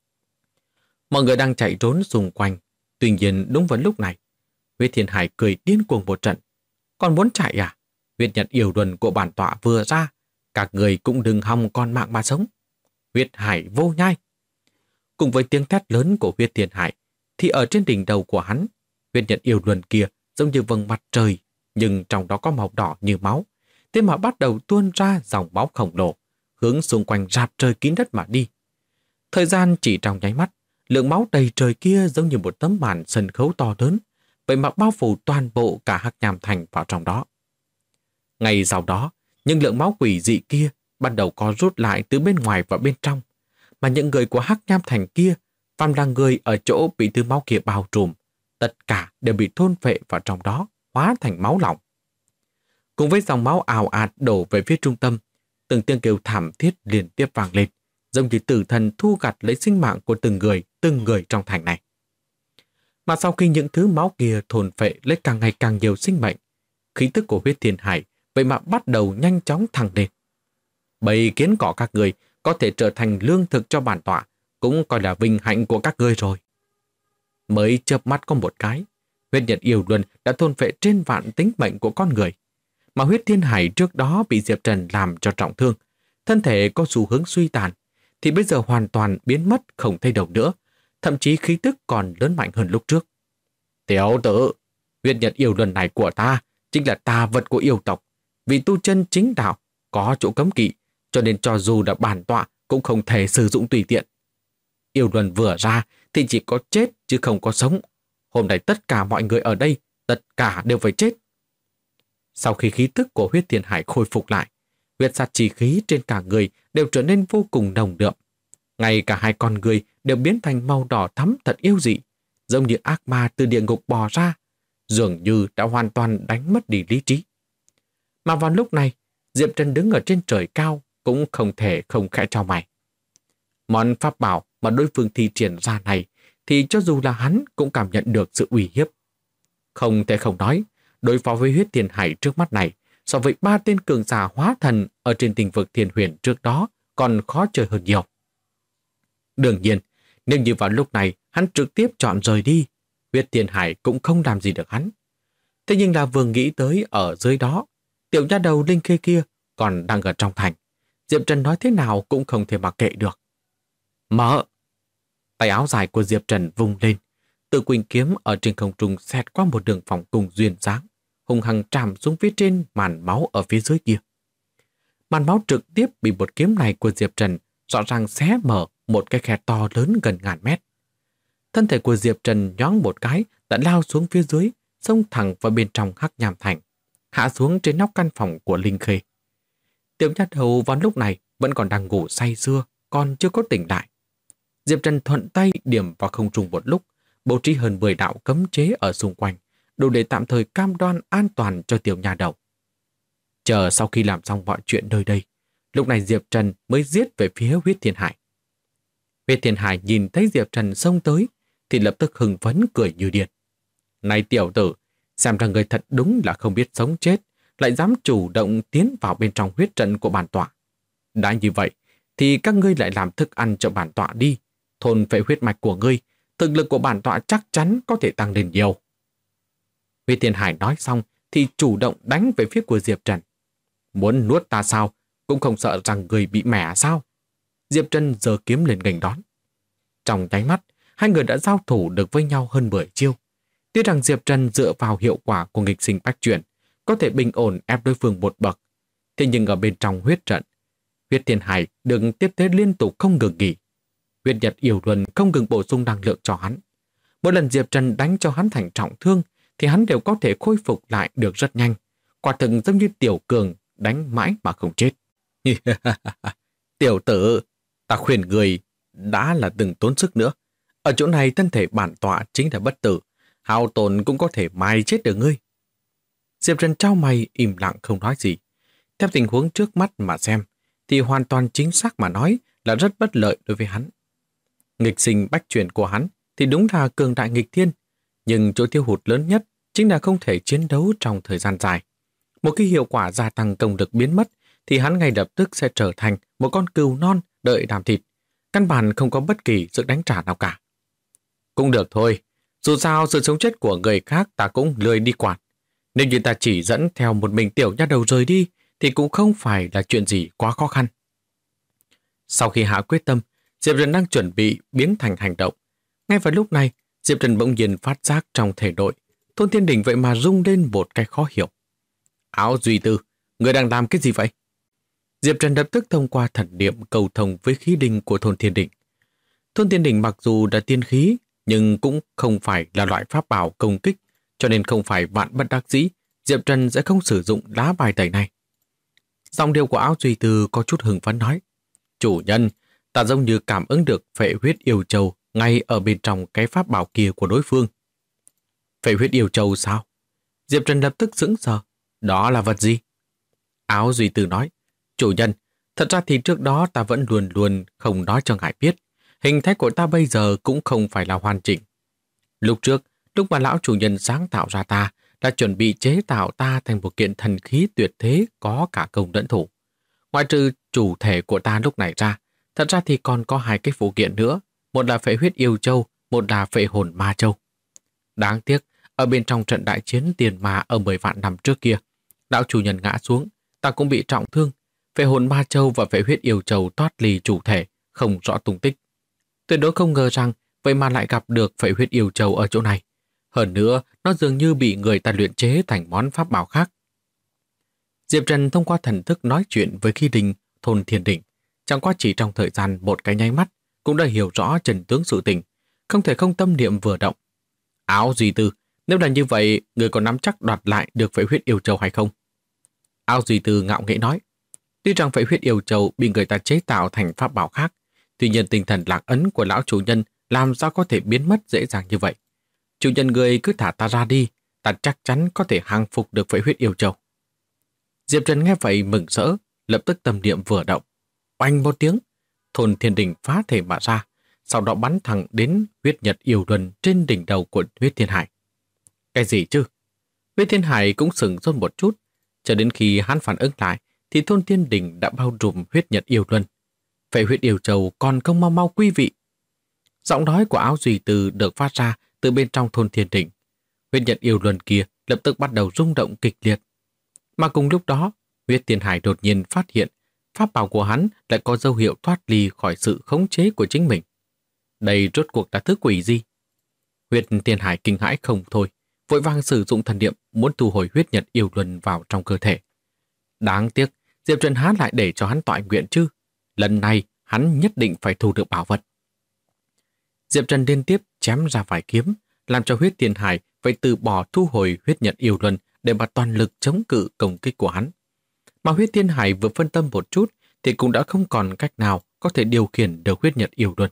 Speaker 1: Mọi người đang chạy trốn xung quanh, tuy nhiên đúng vào lúc này, Huyết Thiên Hải cười điên cuồng một trận. Còn muốn chạy à? Huyết nhật yêu luân của bản tọa vừa ra, các người cũng đừng hòng con mạng mà sống. Huyết Hải vô nhai. Cùng với tiếng thét lớn của Huyết Thiên Hải, thì ở trên đỉnh đầu của hắn, huyết nhật yêu luân kia giống như vầng mặt trời, nhưng trong đó có màu đỏ như máu. Thế mà bắt đầu tuôn ra dòng máu khổng lồ, hướng xung quanh rạp trời kín đất mà đi. Thời gian chỉ trong nháy mắt, lượng máu đầy trời kia giống như một tấm màn sân khấu to lớn, vậy mà bao phủ toàn bộ cả Hắc Nham Thành vào trong đó. Ngay sau đó, những lượng máu quỷ dị kia bắt đầu có rút lại từ bên ngoài vào bên trong, mà những người của Hắc Nham Thành kia, phàm là người ở chỗ bị thứ máu kia bao trùm, tất cả đều bị thôn phệ vào trong đó, hóa thành máu lỏng. Cùng với dòng máu ào ạt đổ về phía trung tâm, từng tiếng kêu thảm thiết liên tiếp vang lên, giống như tử thần thu gặt lấy sinh mạng của từng người trong thành này. Mà sau khi những thứ máu kia thôn phệ lấy càng ngày càng nhiều sinh mệnh, khí tức của Huyết Thiên Hải vậy mà bắt đầu nhanh chóng thăng lên. Bầy kiến cỏ các người có thể trở thành lương thực cho bản tọa, cũng coi là vinh hạnh của các ngươi rồi. Mới chớp mắt có một cái, huyết nhật yêu luân đã thôn phệ trên vạn tính mệnh của con người. Mà Huyết Thiên Hải trước đó bị Diệp Trần làm cho trọng thương, thân thể có xu hướng suy tàn, thì bây giờ hoàn toàn biến mất không thấy đâu nữa, thậm chí khí tức còn lớn mạnh hơn lúc trước. Tiểu tử, huyết nhật yêu luân này của ta chính là tà vật của yêu tộc, vì tu chân chính đạo có chỗ cấm kỵ, cho nên cho dù là bản tọa cũng không thể sử dụng tùy tiện. Yêu luân vừa ra thì chỉ có chết chứ không có sống. Hôm nay tất cả mọi người ở đây, tất cả đều phải chết. Sau khi khí tức của Huyết Thiên Hải khôi phục lại, huyết sát chi khí trên cả người đều trở nên vô cùng nồng đượm. Ngay cả hai con người đều biến thành màu đỏ thắm thật yêu dị, giống như ác ma từ địa ngục bò ra, dường như đã hoàn toàn đánh mất đi lý trí. Mà vào lúc này, Diệp Trần đứng ở trên trời cao cũng không thể không khẽ chau mày. Món pháp bảo mà đối phương thi triển ra này thì cho dù là hắn cũng cảm nhận được sự uy hiếp. Không thể không nói, đối phó với Huyết Thiên Hải trước mắt này, so với 3 tên cường giả hóa thần ở trên tinh vực Thiên Huyền trước đó còn khó chơi hơn nhiều. Đương nhiên, nếu như vào lúc này hắn trực tiếp chọn rời đi, Huyết Thiên Hải cũng không làm gì được hắn. Thế nhưng là vừa nghĩ tới ở dưới đó, tiểu nha đầu Linh Khê kia còn đang ở trong thành, Diệp Trần nói thế nào cũng không thể mặc kệ được. Mở! Tay áo dài của Diệp Trần vung lên, Tự Quỳnh kiếm ở trên không trung xẹt qua một đường vòng cung duyên dáng, hung hăng chạm xuống phía trên màn máu ở phía dưới kia. Màn máu trực tiếp bị một kiếm này của Diệp Trần rõ ràng xé mở một cái khe to lớn gần ngàn mét. Thân thể của Diệp Trần nhoáng một cái đã lao xuống phía dưới, xông thẳng vào bên trong Hắc Nham Thành, hạ xuống trên nóc căn phòng của Linh Khê. Tiểu nha đầu vào lúc này vẫn còn đang ngủ say sưa, còn chưa có tỉnh lại. Diệp Trần thuận tay điểm vào không trung một lúc, bố trí hơn 10 đạo cấm chế ở xung quanh, đủ để tạm thời cam đoan an toàn cho tiểu nha đầu. Chờ sau khi làm xong mọi chuyện nơi đây, lúc này Diệp Trần mới giết về phía Huyết Thiên Hải. Huyết Thiên Hải nhìn thấy Diệp Trần xông tới, thì lập tức hưng phấn cười như điên. Này tiểu tử, xem ra người thật đúng là không biết sống chết, lại dám chủ động tiến vào bên trong huyết trận của bản tọa. Đã như vậy, thì các ngươi lại làm thức ăn cho bản tọa đi. Thôn phệ huyết mạch của ngươi, thực lực của bản tọa chắc chắn có thể tăng lên nhiều. Huyết Thiên Hải nói xong thì chủ động đánh về phía của Diệp Trần. Muốn nuốt ta sao, cũng không sợ rằng người bị mẻ sao? Diệp Trần giơ kiếm lên nghênh đón. Trong nháy mắt, hai người đã giao thủ được với nhau hơn 10 chiêu. Tuy rằng Diệp Trần dựa vào hiệu quả của nghịch sinh bách chuyển, có thể bình ổn ép đối phương một bậc. Thế nhưng ở bên trong huyết trận, Huyết Thiên Hải đừng tiếp tế liên tục không ngừng nghỉ. Huyết Nhật Yêu Luân không ngừng bổ sung năng lượng cho hắn. Mỗi lần Diệp Trần đánh cho hắn thành trọng thương, thì hắn đều có thể khôi phục lại được rất nhanh. Quả thực giống như tiểu cường đánh mãi mà không chết. Tiểu tử, ta khuyên người đã là đừng tốn sức nữa. Ở chỗ này thân thể bản tọa chính là bất tử, hao tổn cũng có thể mai chết được ngươi. Diệp Trần trao mày im lặng không nói gì. Theo tình huống trước mắt mà xem, thì hoàn toàn chính xác mà nói là rất bất lợi đối với hắn. Nghịch sinh bách chuyển của hắn thì đúng là cường đại nghịch thiên, nhưng chỗ thiếu hụt lớn nhất chính là không thể chiến đấu trong thời gian dài. Một khi hiệu quả gia tăng công lực biến mất, thì hắn ngay lập tức sẽ trở thành một con cừu non đợi làm thịt, căn bản không có bất kỳ sự đánh trả nào cả. Cũng được thôi, dù sao sự sống chết của người khác ta cũng lười đi quản. Nếu như ta chỉ dẫn theo một mình tiểu nha đầu rời đi, thì cũng không phải là chuyện gì quá khó khăn. Sau khi hạ quyết tâm, Diệp Trần đang chuẩn bị biến thành hành động. Ngay vào lúc này, Diệp Trần bỗng nhiên phát giác trong thể nội, Thôn Thiên Đình vậy mà rung lên một cái khó hiểu. Áo Duy Tư, người đang làm cái gì vậy? Diệp Trần lập tức thông qua thần niệm cầu thông với khí đình của Thôn Thiên Đình. Thôn Thiên Đình mặc dù đã tiên khí, nhưng cũng không phải là loại pháp bảo công kích, cho nên không phải vạn bất đắc dĩ, Diệp Trần sẽ không sử dụng lá bài tẩy này. Giọng điệu của Áo Duy Tư có chút hưng phấn nói, chủ nhân, ta giống như cảm ứng được phệ huyết yêu châu ngay ở bên trong cái pháp bảo kia của đối phương. Phệ huyết yêu châu sao? Diệp Trần lập tức sững sờ. Đó là vật gì? Áo Duy Tư nói, chủ nhân, thật ra thì trước đó ta vẫn luôn luôn không nói cho ngài biết. Hình thái của ta bây giờ cũng không phải là hoàn chỉnh. Lúc trước, lúc mà lão chủ nhân sáng tạo ra ta, đã chuẩn bị chế tạo ta thành một kiện thần khí tuyệt thế có cả công lẫn thủ. Ngoại trừ chủ thể của ta lúc này ra, thật ra thì còn có hai cái phụ kiện nữa. Một là phệ huyết yêu châu, một là phệ hồn ma châu. Đáng tiếc, ở bên trong trận đại chiến tiền ma ở 10 vạn năm trước kia, lão chủ nhân ngã xuống, ta cũng bị trọng thương. Phệ hồn ma châu và phệ huyết yêu châu thoát ly chủ thể, không rõ tung tích. Tuyệt đối không ngờ rằng vậy mà lại gặp được phệ huyết yêu châu ở chỗ này. Hơn nữa, nó dường như bị người ta luyện chế thành món pháp bảo khác. Diệp Trần thông qua thần thức nói chuyện với khí đình Thôn Thiên Đình, chẳng qua chỉ trong thời gian một cái nháy mắt cũng đã hiểu rõ trần tướng sự tình, không thể không tâm niệm vừa động. Áo Duy Tư, nếu là như vậy, người có nắm chắc đoạt lại được phệ huyết yêu châu hay không? Áo Duy Tư ngạo nghễ nói, tuy rằng phệ huyết yêu châu bị người ta chế tạo thành pháp bảo khác, tuy nhiên tinh thần lạc ấn của lão chủ nhân làm sao có thể biến mất dễ dàng như vậy. Chủ nhân người cứ thả ta ra đi, ta chắc chắn có thể hàng phục được phệ huyết yêu châu. Diệp Trần nghe vậy mừng rỡ, lập tức tâm niệm vừa động. Oanh một tiếng, Thôn Thiên Đình phá thể mà ra, sau đó bắn thẳng đến huyết nhật yêu luân trên đỉnh đầu của Huyết Thiên Hải. Cái gì chứ? Huyết Thiên Hải cũng sửng sốt một chút, cho đến khi hắn phản ứng lại, thì Thôn Thiên Đình đã bao trùm huyết nhật yêu luân. Phệ huyết yêu châu còn không mau mau quý vị. Giọng nói của Áo Duy Tư được phát ra từ bên trong Thôn Thiên Đình. Huyết nhật yêu luân kia lập tức bắt đầu rung động kịch liệt. Mà cùng lúc đó, Huyết Thiên Hải đột nhiên phát hiện pháp bảo của hắn lại có dấu hiệu thoát ly khỏi sự khống chế của chính mình. Đây rốt cuộc là thứ quỷ gì? Huyết Thiên Hải kinh hãi không thôi, vội vàng sử dụng thần niệm muốn thu hồi huyết nhật yêu luân vào trong cơ thể. Đáng tiếc, Diệp Trần há lại để cho hắn tọa nguyện chứ. Lần này, hắn nhất định phải thu được bảo vật. Diệp Trần liên tiếp chém ra vài kiếm, làm cho Huyết Thiên Hải phải từ bỏ thu hồi huyết nhật yêu luân để mà toàn lực chống cự công kích của hắn. Mà Huyết Thiên Hải vừa phân tâm một chút thì cũng đã không còn cách nào có thể điều khiển được huyết nhật yêu luân.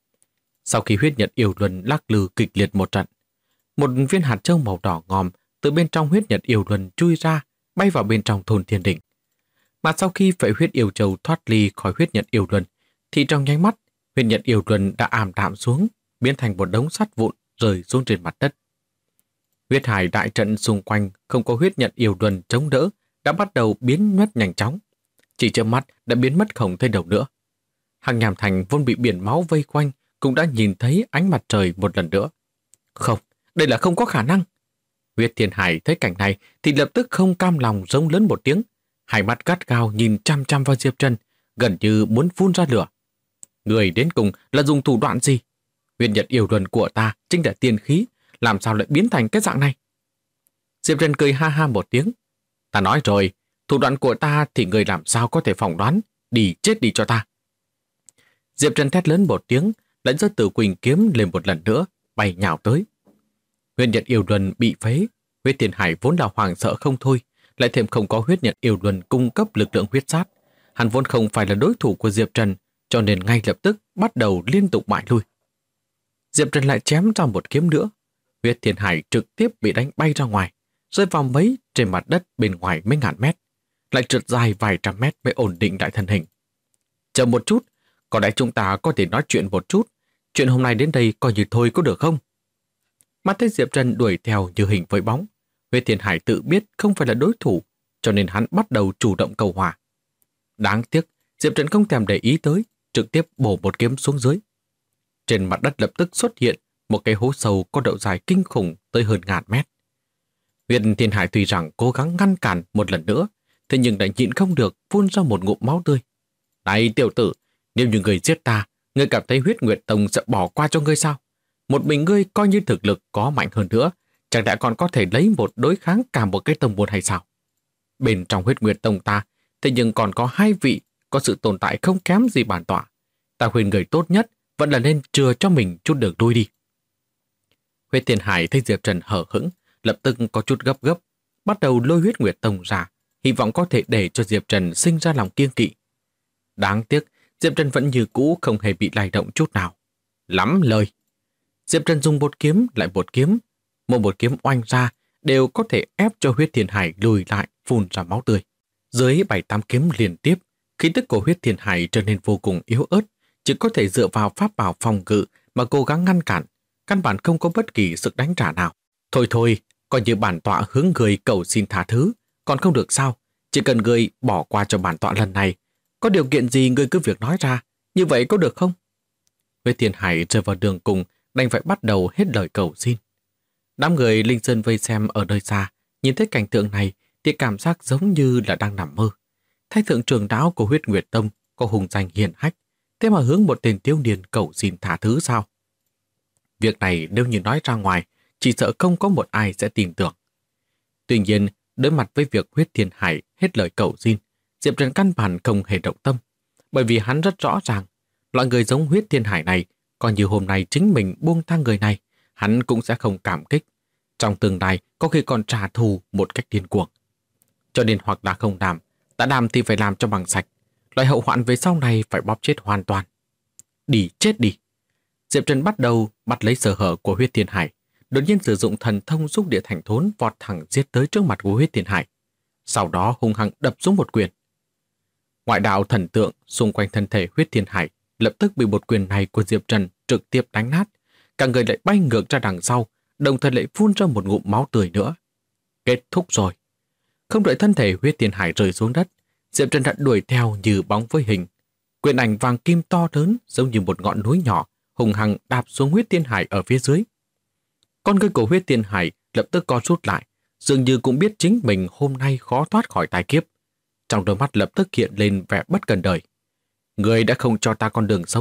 Speaker 1: Sau khi huyết nhật yêu luân lắc lư kịch liệt một trận, một viên hạt châu màu đỏ ngòm từ bên trong huyết nhật yêu luân chui ra, bay vào bên trong thôn thiên đỉnh. Mà sau khi phệ huyết yêu châu thoát ly khỏi huyết nhật yêu luân, thì trong nháy mắt, huyết nhật yêu luân đã ảm đạm xuống, biến thành một đống sắt vụn rơi xuống trên mặt đất. Huyết hải đại trận xung quanh không có huyết nhật yêu luân chống đỡ, đã bắt đầu biến mất nhanh chóng. Chỉ chớp mắt đã biến mất không thấy đâu nữa. Hằng Nham Thành vốn bị biển máu vây quanh, cũng đã nhìn thấy ánh mặt trời một lần nữa. Không, đây là không có khả năng. Huyết Thiên Hải thấy cảnh này thì lập tức không cam lòng rống lớn một tiếng, hai mắt gắt gao nhìn chăm chăm vào Diệp Trần, gần như muốn phun ra lửa. Người đến cùng là dùng thủ đoạn gì? Huyết nhật yêu luân của ta chính là tiên khí, làm sao lại biến thành cái dạng này? Diệp Trần cười ha ha một tiếng. Ta nói rồi, thủ đoạn của ta thì người làm sao có thể phỏng đoán, đi chết đi cho ta. Diệp Trần thét lớn một tiếng, lại giơ Tử Quỳnh kiếm lên một lần nữa, bay nhào tới. Huyết nhật yêu luân bị phế, Huyết Thiên Hải vốn là hoảng sợ không thôi, lại thêm không có huyết nhật yêu luân cung cấp lực lượng huyết sát. Hắn vốn không phải là đối thủ của Diệp Trần, cho nên ngay lập tức bắt đầu liên tục bại lui. Diệp Trần lại chém ra một kiếm nữa. Huyết Thiên Hải trực tiếp bị đánh bay ra ngoài, rơi vào mấy trên mặt đất bên ngoài mấy ngàn mét, lại trượt dài vài trăm mét mới ổn định lại thân hình. Chờ một chút, có lẽ chúng ta có thể nói chuyện một chút. Chuyện hôm nay đến đây coi như thôi có được không? Mắt thấy Diệp Trần đuổi theo như hình với bóng. Huyết Thiên Hải tự biết không phải là đối thủ, cho nên hắn bắt đầu chủ động cầu hòa. Đáng tiếc, Diệp Trần không thèm để ý tới, trực tiếp bổ một kiếm xuống dưới. Trên mặt đất lập tức xuất hiện một cái hố sâu có độ dài kinh khủng tới hơn ngàn mét. Huyết Thiên Hải tuy rằng cố gắng ngăn cản một lần nữa, thế nhưng đã nhịn không được phun ra một ngụm máu tươi. Này tiểu tử, nếu như người giết ta, ngươi cảm thấy Huyết Nguyệt Tông sẽ bỏ qua cho ngươi sao? Một mình ngươi coi như thực lực có mạnh hơn nữa, chẳng lẽ còn có thể lấy một đối kháng cả một cái tông môn hay sao? Bên trong Huyết Nguyệt Tông ta, thế nhưng còn có hai vị có sự tồn tại không kém gì bản tọa. Ta khuyên người tốt nhất vẫn là nên chừa cho mình chút đường lui đi. Huyết Thiên Hải thấy Diệp Trần hở hững, lập tức có chút gấp gấp, bắt đầu lôi Huyết Nguyệt Tông ra, hy vọng có thể để cho Diệp Trần sinh ra lòng kiêng kỵ. Đáng tiếc, Diệp Trần vẫn như cũ không hề bị lay động chút nào. Lắm lời. Diệp Trần dùng một kiếm lại một kiếm, một kiếm oanh ra đều có thể ép cho Huyết Thiên Hải lùi lại, phun ra máu tươi. Dưới 7-8 kiếm liên tiếp, khí tức của Huyết Thiên Hải trở nên vô cùng yếu ớt, chỉ có thể dựa vào pháp bảo phòng ngự mà cố gắng ngăn cản, căn bản không có bất kỳ sức đánh trả nào. Thôi thôi, coi như bản tọa hướng người cầu xin tha thứ, còn không được sao? Chỉ cần người bỏ qua cho bản tọa lần này, có điều kiện gì người cứ việc nói ra, như vậy có được không? Huyết Thiên Hải rơi vào đường cùng, đành phải bắt đầu hết lời cầu xin. Đám người Linh Sơn vây xem ở nơi xa, nhìn thấy cảnh tượng này thì cảm giác giống như là đang nằm mơ. Thái thượng trưởng lão của Huyết Nguyệt Tông có hùng danh hiển hách, thế mà hướng một tên thiếu niên cầu xin tha thứ sao? Việc này nếu như nói ra ngoài, chỉ sợ không có một ai sẽ tin tưởng. Tuy nhiên, đối mặt với việc Huyết Thiên Hải hết lời cầu xin, Diệp Trần căn bản không hề động tâm, bởi vì hắn rất rõ ràng, loại người giống Huyết Thiên Hải này, coi như hôm nay chính mình buông tha người này, hắn cũng sẽ không cảm kích. Trong tương lai có khi còn trả thù một cách điên cuồng. Cho nên hoặc là không làm, đã làm thì phải làm cho bằng sạch. Loại hậu hoạn về sau này phải bóp chết hoàn toàn. Đi chết đi. Diệp Trần bắt đầu bắt lấy sơ hở của Huyết Thiên Hải, đột nhiên sử dụng thần thông xúc địa thành thốn vọt thẳng giết tới trước mặt của Huyết Thiên Hải. Sau đó hung hăng đập xuống một quyền. Ngoại đạo thần tượng xung quanh thân thể Huyết Thiên Hải lập tức bị một quyền này của Diệp Trần trực tiếp đánh nát. Cả người lại bay ngược ra đằng sau, đồng thời lại phun ra một ngụm máu tươi nữa. Kết thúc rồi. Không đợi thân thể Huyết Thiên Hải rơi xuống đất, Diệp Trần đã đuổi theo như bóng với hình. Quyền ảnh vàng kim to lớn giống như một ngọn núi nhỏ, hùng hăng đạp xuống Huyết Thiên Hải ở phía dưới. Con ngươi của Huyết Thiên Hải lập tức co rút lại, dường như cũng biết chính mình hôm nay khó thoát khỏi tai kiếp. Trong đôi mắt lập tức hiện lên vẻ bất cần đời. Người đã không cho ta con đường sống,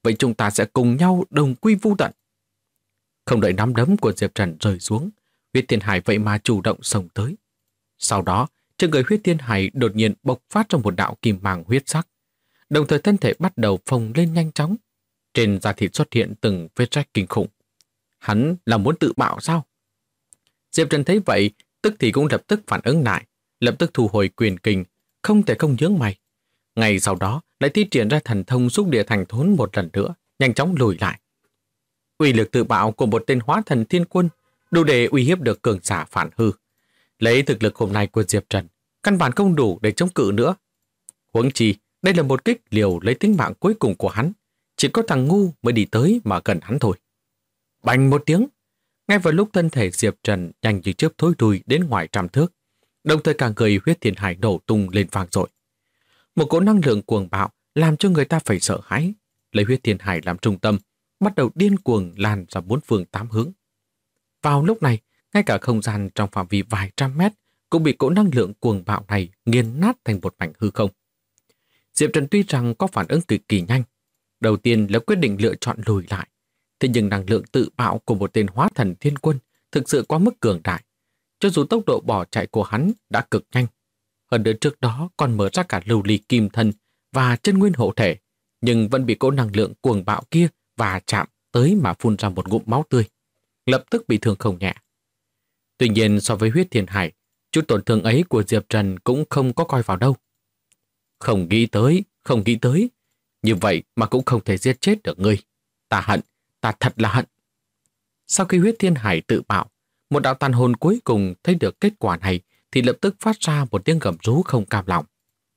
Speaker 1: vậy chúng ta sẽ cùng nhau đồng quy vu tận. Không đợi nắm đấm của Diệp Trần rơi xuống, Huyết Thiên Hải vậy mà chủ động xông tới. Sau đó, trên người Huyết Thiên Hải đột nhiên bộc phát trong một đạo kim mang huyết sắc, đồng thời thân thể bắt đầu phồng lên nhanh chóng. Trên da thịt xuất hiện từng vết rách kinh khủng. Hắn là muốn tự bạo sao? Diệp Trần thấy vậy, tức thì cũng lập tức phản ứng lại, lập tức thu hồi quyền kình, không thể không nhướng mày. Ngay sau đó lại thi triển ra thần thông xúc địa thành thốn một lần nữa, nhanh chóng lùi lại. Uy lực tự bạo của một tên hóa thần thiên quân đủ để uy hiếp được cường giả phản hư. Lấy thực lực hôm nay của Diệp Trần, căn bản không đủ để chống cự nữa. Huống chi, đây là một kích liều lấy tính mạng cuối cùng của hắn. Chỉ có thằng ngu mới đi tới mà gần hắn thôi. Bành một tiếng, ngay vào lúc thân thể Diệp Trần nhanh như chớp thối lui đến ngoài trăm thước, đồng thời cả người Huyết Thiên Hải nổ tung lên vang dội. Một cỗ năng lượng cuồng bạo làm cho người ta phải sợ hãi, lấy Huyết Thiên Hải làm trung tâm, bắt đầu điên cuồng lan ra bốn phương tám hướng. Vào lúc này, ngay cả không gian trong phạm vi vài trăm mét cũng bị cỗ năng lượng cuồng bạo này nghiền nát thành một mảnh hư không. Diệp Trần tuy rằng có phản ứng cực kỳ nhanh, đầu tiên là quyết định lựa chọn lùi lại, thế nhưng năng lượng tự bạo của một tên hóa thần thiên quân thực sự quá mức cường đại. Cho dù tốc độ bỏ chạy của hắn đã cực nhanh, hơn nữa trước đó còn mở ra cả lưu ly kim thân và chân nguyên hộ thể, nhưng vẫn bị cỗ năng lượng cuồng bạo kia và chạm tới mà phun ra một ngụm máu tươi, lập tức bị thương không nhẹ. Tuy nhiên so với Huyết Thiên Hải, chút tổn thương ấy của Diệp Trần cũng không có coi vào đâu. Không nghĩ tới, như vậy mà cũng không thể giết chết được ngươi. Ta hận, ta thật là hận. Sau khi Huyết Thiên Hải tự bạo, một đạo tàn hồn cuối cùng thấy được kết quả này thì lập tức phát ra một tiếng gầm rú không cam lòng.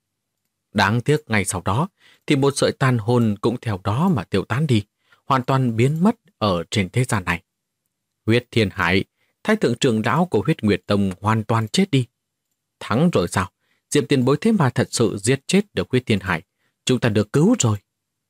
Speaker 1: Đáng tiếc ngay sau đó thì một sợi tàn hồn cũng theo đó mà tiêu tán đi, hoàn toàn biến mất ở trên thế gian này. Huyết Thiên Hải, thái thượng trưởng lão của Huyết Nguyệt Tông hoàn toàn chết đi. Thắng rồi sao? Diệp tiền bối thế mà thật sự giết chết được Huyết Thiên Hải. Chúng ta được cứu rồi.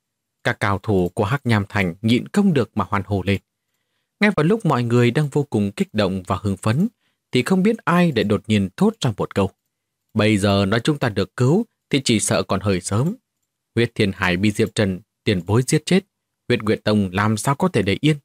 Speaker 1: Các cao thủ của Hắc Nham Thành nhịn không được mà hoan hô lên. Ngay vào lúc mọi người đang vô cùng kích động và hưng phấn, thì không biết ai để đột nhiên thốt ra một câu. Bây giờ nói chúng ta được cứu thì chỉ sợ còn hơi sớm. Huyết Thiên Hải bị Diệp Trần tiền bối giết chết. Huyết Nguyệt Tông làm sao có thể để yên?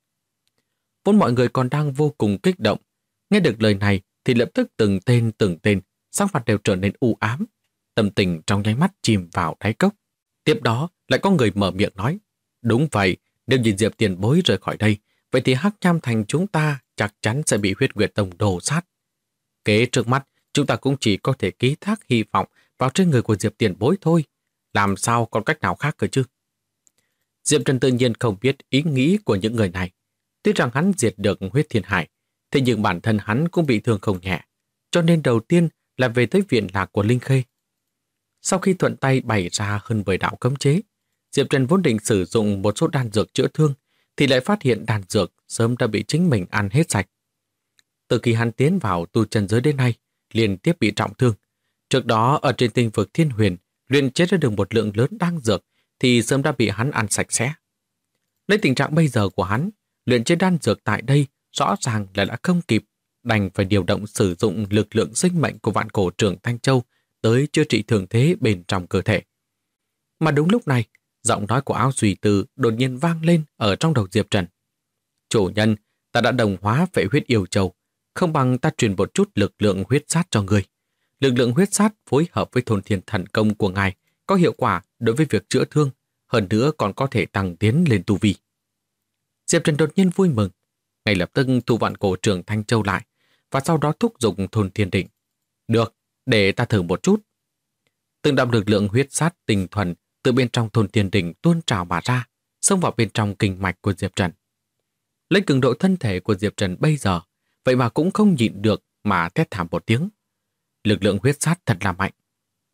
Speaker 1: Vốn mọi người còn đang vô cùng kích động. Nghe được lời này thì lập tức từng tên, sắc mặt đều trở nên u ám. Tâm tình trong nháy mắt chìm vào đáy cốc. Tiếp đó lại có người mở miệng nói. Đúng vậy, nếu nhìn Diệp tiền bối rời khỏi đây, vậy thì Hắc Nham Thành chúng ta chắc chắn sẽ bị Huyết Nguyệt Tông đổ sát. Kế trước mắt, chúng ta cũng chỉ có thể ký thác hy vọng vào trên người của Diệp tiền bối thôi. Làm sao còn cách nào khác cơ chứ? Diệp Trần tự nhiên không biết ý nghĩ của những người này. Tuy rằng hắn diệt được Huyết Thiên Hải, thế nhưng bản thân hắn cũng bị thương không nhẹ, cho nên đầu tiên là về tới viện lạc của Linh Khê. Sau khi thuận tay bày ra hơn 10 đạo cấm chế, Diệp Trần vốn định sử dụng một số đan dược chữa thương, thì lại phát hiện đan dược sớm đã bị chính mình ăn hết sạch. Từ khi hắn tiến vào tu chân giới đến nay, liên tiếp bị trọng thương. Trước đó ở trên tinh vực Thiên Huyền, luyện chế ra được một lượng lớn đan dược thì sớm đã bị hắn ăn sạch sẽ. Lấy tình trạng bây giờ của hắn, luyện chế đan dược tại đây rõ ràng là đã không kịp, đành phải điều động sử dụng lực lượng sinh mệnh của Vạn Cổ Trưởng Thanh Châu tới chữa trị thương thế bên trong cơ thể. Mà đúng lúc này, giọng nói của Áo Duy Từ đột nhiên vang lên ở trong đầu Diệp Trần. Chủ nhân, ta đã đồng hóa phệ huyết yêu châu, không bằng ta truyền một chút lực lượng huyết sát cho người. Lực lượng huyết sát phối hợp với thôn thiên thần công của ngài có hiệu quả đối với việc chữa thương, hơn nữa còn có thể tăng tiến lên tu vi. Diệp Trần đột nhiên vui mừng, ngay lập tức thu Vạn Cổ Trưởng Thanh Châu lại, và sau đó thúc giục thôn thiên định. Được, để ta thử một chút. Từng đạo lực lượng huyết sát tinh thuần từ bên trong thôn thiên định tuôn trào mà ra, xông vào bên trong kinh mạch của Diệp Trần. Lấy cường độ thân thể của Diệp Trần bây giờ, vậy mà cũng không nhịn được mà thét thảm một tiếng. Lực lượng huyết sát thật là mạnh.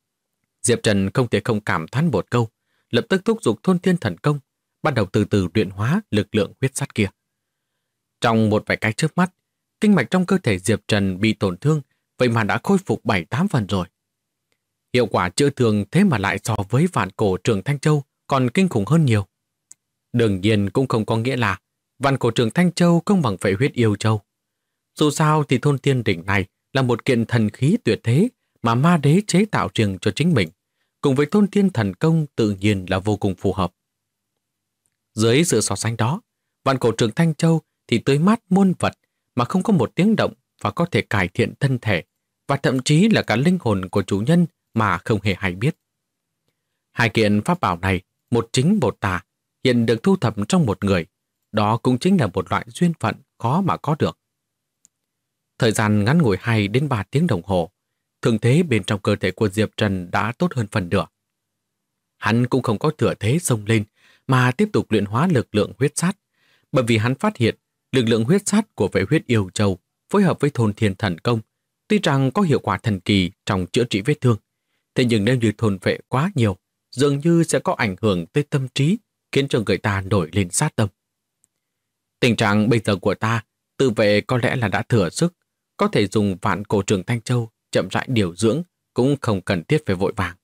Speaker 1: Diệp Trần không thể không cảm thán một câu, lập tức thúc giục thôn thiên thần công, bắt đầu từ từ luyện hóa lực lượng huyết sát kia. Trong một vài cái chớp mắt, kinh mạch trong cơ thể Diệp Trần bị tổn thương, vậy mà đã khôi phục 7-8 phần rồi. Hiệu quả chữa thương thế mà lại so với Vạn Cổ Trưởng Thanh Châu còn kinh khủng hơn nhiều. Đương nhiên cũng không có nghĩa là Vạn Cổ Trưởng Thanh Châu không bằng phệ huyết yêu châu. Dù sao thì thôn thiên đỉnh này là một kiện thần khí tuyệt thế mà ma đế chế tạo riêng cho chính mình, cùng với thôn thiên thần công tự nhiên là vô cùng phù hợp. Dưới sự so sánh đó, vạn cổ trường Thanh Châu thì tươi mát muôn vật mà không có một tiếng động và có thể cải thiện thân thể và thậm chí là cả linh hồn của chủ nhân mà không hề hay biết. Hai kiện pháp bảo này, một chính một tà, hiện được thu thập trong một người. Đó cũng chính là một loại duyên phận khó mà có được. Thời gian ngắn ngủi 2 đến 3 tiếng đồng hồ, thương thế bên trong cơ thể của Diệp Trần đã tốt hơn phần nửa. Hắn cũng không có thừa thế xông lên mà tiếp tục luyện hóa lực lượng huyết sát, bởi vì hắn phát hiện lực lượng huyết sát của vệ huyết yêu châu phối hợp với thôn thiên thần công, tuy rằng có hiệu quả thần kỳ trong chữa trị vết thương, thế nhưng nếu như thôn vệ quá nhiều, dường như sẽ có ảnh hưởng tới tâm trí, khiến cho người ta nổi lên sát tâm. Tình trạng bây giờ của ta, tự vệ có lẽ là đã thừa sức, có thể dùng vạn cổ trường Thanh Châu chậm rãi điều dưỡng, cũng không cần thiết phải vội vàng.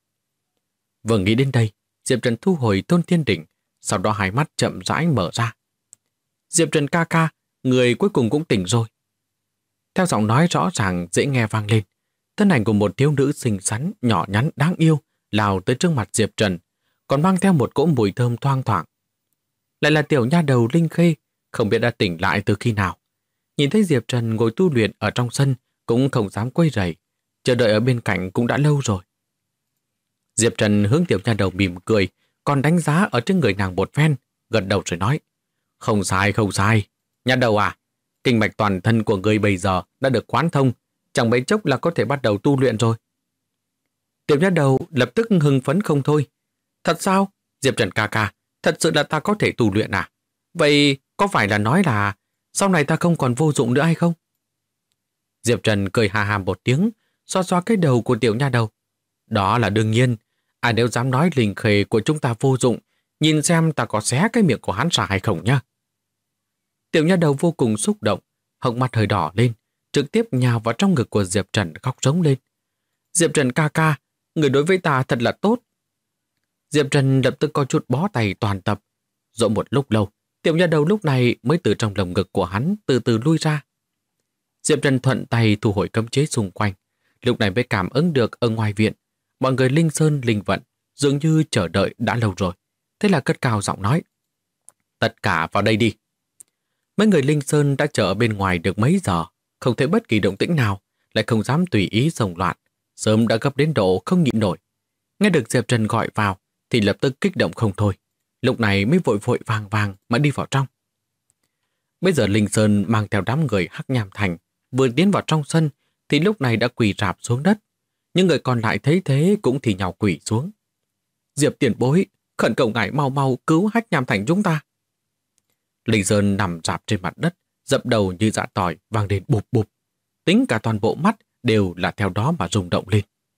Speaker 1: Vừa nghĩ đến đây, Diệp Trần thu hồi Tôn Thiên Đỉnh, sau đó hai mắt chậm rãi mở ra. Diệp Trần ca ca, người cuối cùng cũng tỉnh rồi. Theo giọng nói rõ ràng dễ nghe vang lên, thân ảnh của một thiếu nữ xinh xắn, nhỏ nhắn, đáng yêu lao tới trước mặt Diệp Trần, còn mang theo một cỗ mùi thơm thoang thoảng. Lại là tiểu nha đầu Linh Khê, không biết đã tỉnh lại từ khi nào. Nhìn thấy Diệp Trần ngồi tu luyện ở trong sân, cũng không dám quấy rầy, chờ đợi ở bên cạnh cũng đã lâu rồi. Diệp Trần hướng tiểu nha đầu mỉm cười, còn đánh giá ở trên người nàng một phen, gật đầu rồi nói: Không sai, không sai. Nha đầu à, kinh mạch toàn thân của người bây giờ đã được quán thông, chẳng mấy chốc là có thể bắt đầu tu luyện rồi. Tiểu nha đầu lập tức hưng phấn không thôi. Thật sao? Diệp Trần ca ca, thật sự là ta có thể tu luyện à? Vậy có phải là nói là sau này ta không còn vô dụng nữa hay không? Diệp Trần cười hà hà một tiếng, xoa xoa cái đầu của tiểu nha đầu. Đó là đương nhiên, ai nếu dám nói Linh Khê của chúng ta vô dụng, nhìn xem ta có xé cái miệng của hắn ra hay không nhá. Tiểu nha đầu vô cùng xúc động, hốc mắt hơi đỏ lên, trực tiếp nhào vào trong ngực của Diệp Trần khóc rống lên. Diệp Trần ca ca, người đối với ta thật là tốt. Diệp Trần lập tức có chút bó tay toàn tập. Dỗ một lúc lâu, tiểu nha đầu lúc này mới từ trong lồng ngực của hắn từ từ lui ra. Diệp Trần thuận tay thu hồi cấm chế xung quanh, lúc này mới cảm ứng được ở ngoài viện, mọi người linh sơn linh vận dường như chờ đợi đã lâu rồi. Thế là cất cao giọng nói: Tất cả vào đây đi. Mấy người linh sơn đã chờ ở bên ngoài được mấy giờ, không thấy bất kỳ động tĩnh nào, lại không dám tùy ý xông loạn, sớm đã gấp đến độ không nhịn nổi. Nghe được Diệp Trần gọi vào thì lập tức kích động không thôi, lúc này mới vội vội vàng vàng mà đi vào trong. Bây giờ Linh Sơn mang theo đám người Hắc Nham Thành vừa tiến vào trong sân thì lúc này đã quỳ rạp xuống đất. Những người còn lại thấy thế cũng thì nhào quỳ xuống. Diệp tiền bối, khẩn cầu ngài mau mau cứu Hắc Nham Thành chúng ta. Linh Sơn nằm rạp trên mặt đất, dập đầu như dạ tỏi vang lên bụp bụp. Tính cả toàn bộ mắt đều là theo đó mà rung động lên.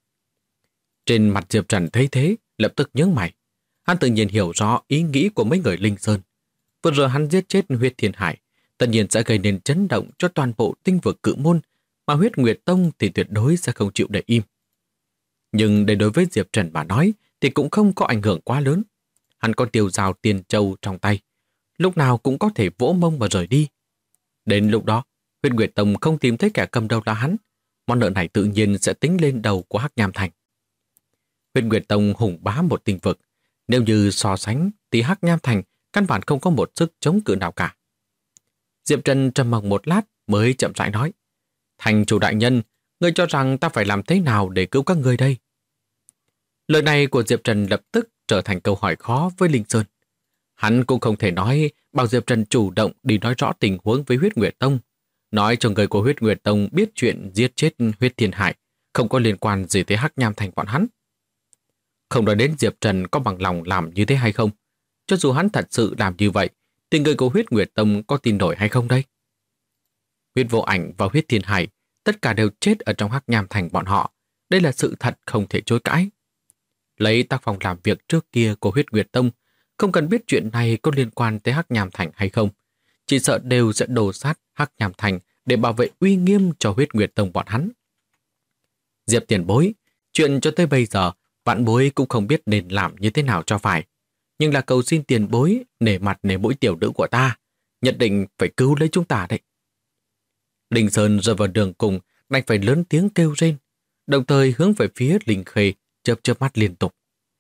Speaker 1: Trên mặt Diệp Trần thấy thế, lập tức nhướng mày. Hắn tự nhiên hiểu rõ ý nghĩ của mấy người Linh Sơn. Vừa rồi hắn giết chết Huyết Thiên Hải, tất nhiên sẽ gây nên chấn động cho toàn bộ tinh vực Cự Môn, mà Huyết Nguyệt Tông thì tuyệt đối sẽ không chịu để im. Nhưng để đối với Diệp Trần mà nói thì cũng không có ảnh hưởng quá lớn. Hắn có tiêu dao tiền châu trong tay, lúc nào cũng có thể vỗ mông và rời đi. Đến lúc đó, Huyết Nguyệt Tông không tìm thấy kẻ cầm đầu là hắn, món nợ này tự nhiên sẽ tính lên đầu của Hắc Nham Thành. Huyết Nguyệt Tông hùng bá một tinh vực, nếu như so sánh thì Hắc Nham Thành căn bản không có một sức chống cự nào cả. Diệp Trần trầm mặc một lát mới chậm rãi nói: Thành chủ đại nhân, ngươi cho rằng ta phải làm thế nào để cứu các ngươi đây? Lời này của Diệp Trần lập tức trở thành câu hỏi khó với Linh Sơn. Hắn cũng không thể nói bảo Diệp Trần chủ động đi nói rõ tình huống với Huyết Nguyệt Tông, nói cho người của Huyết Nguyệt Tông biết chuyện giết chết Huyết Thiên Hải không có liên quan gì tới Hắc Nham Thành bọn hắn. Không nói đến Diệp Trần có bằng lòng làm như thế hay không. Cho dù hắn thật sự làm như vậy, thì người của Huyết Nguyệt Tông có tin nổi hay không đây? Huyết Vô Ảnh và Huyết Thiên Hải tất cả đều chết ở trong Hắc Nham Thành bọn họ. Đây là sự thật không thể chối cãi. Lấy tác phong làm việc trước kia của Huyết Nguyệt Tông, không cần biết chuyện này có liên quan tới Hắc Nham Thành hay không, chỉ sợ đều sẽ đổ sát Hắc Nham Thành để bảo vệ uy nghiêm cho Huyết Nguyệt Tông bọn hắn. Diệp tiền bối, chuyện cho tới bây giờ vạn bối cũng không biết nên làm như thế nào cho phải. Nhưng là cầu xin tiền bối nể mặt nể mũi tiểu nữ của ta, nhất định phải cứu lấy chúng ta đấy. Linh Sơn rơi vào đường cùng, đành phải lớn tiếng kêu rên, đồng thời hướng về phía Linh Khê chớp chớp mắt liên tục.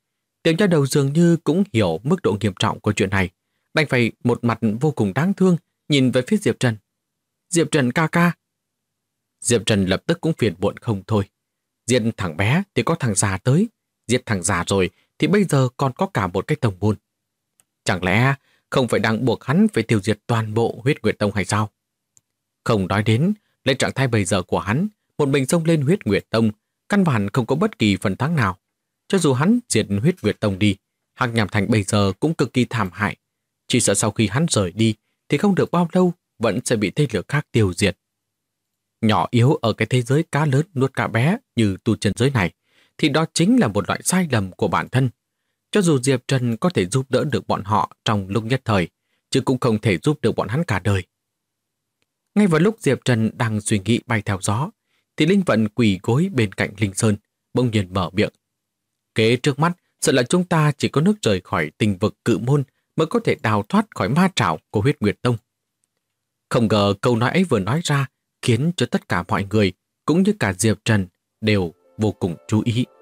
Speaker 1: Tiểu nha đầu dường như cũng hiểu mức độ nghiêm trọng của chuyện này, đành phải một mặt vô cùng đáng thương nhìn về phía Diệp Trần. Diệp Trần ca ca. Diệp Trần lập tức cũng phiền muộn không thôi. Giết thằng bé thì có thằng già tới, giết thằng già rồi thì bây giờ còn có cả một cái tông môn. Chẳng lẽ không phải đang buộc hắn phải tiêu diệt toàn bộ Huyết Nguyệt Tông hay sao? Không nói đến, lấy trạng thái bây giờ của hắn, một mình xông lên Huyết Nguyệt Tông, căn bản không có bất kỳ phần thắng nào. Cho dù hắn diệt Huyết Nguyệt Tông đi, Hắc Nham Thành bây giờ cũng cực kỳ thảm hại. Chỉ sợ sau khi hắn rời đi thì không được bao lâu vẫn sẽ bị thế lực khác tiêu diệt. Nhỏ yếu ở cái thế giới cá lớn nuốt cá bé như tu chân giới này, thì đó chính là một loại sai lầm của bản thân. Cho dù Diệp Trần có thể giúp đỡ được bọn họ trong lúc nhất thời, chứ cũng không thể giúp được bọn hắn cả đời. Ngay vào lúc Diệp Trần đang suy nghĩ bay theo gió, thì Linh Vận quỳ gối bên cạnh Linh Sơn, bỗng nhiên mở miệng. Kế trước mắt, sợ là chúng ta chỉ có nước rời khỏi tình vực Cự Môn mới có thể đào thoát khỏi ma trảo của Huyết Nguyệt Tông. Không ngờ câu nói ấy vừa nói ra khiến cho tất cả mọi người, cũng như cả Diệp Trần, đều vô cùng chú ý.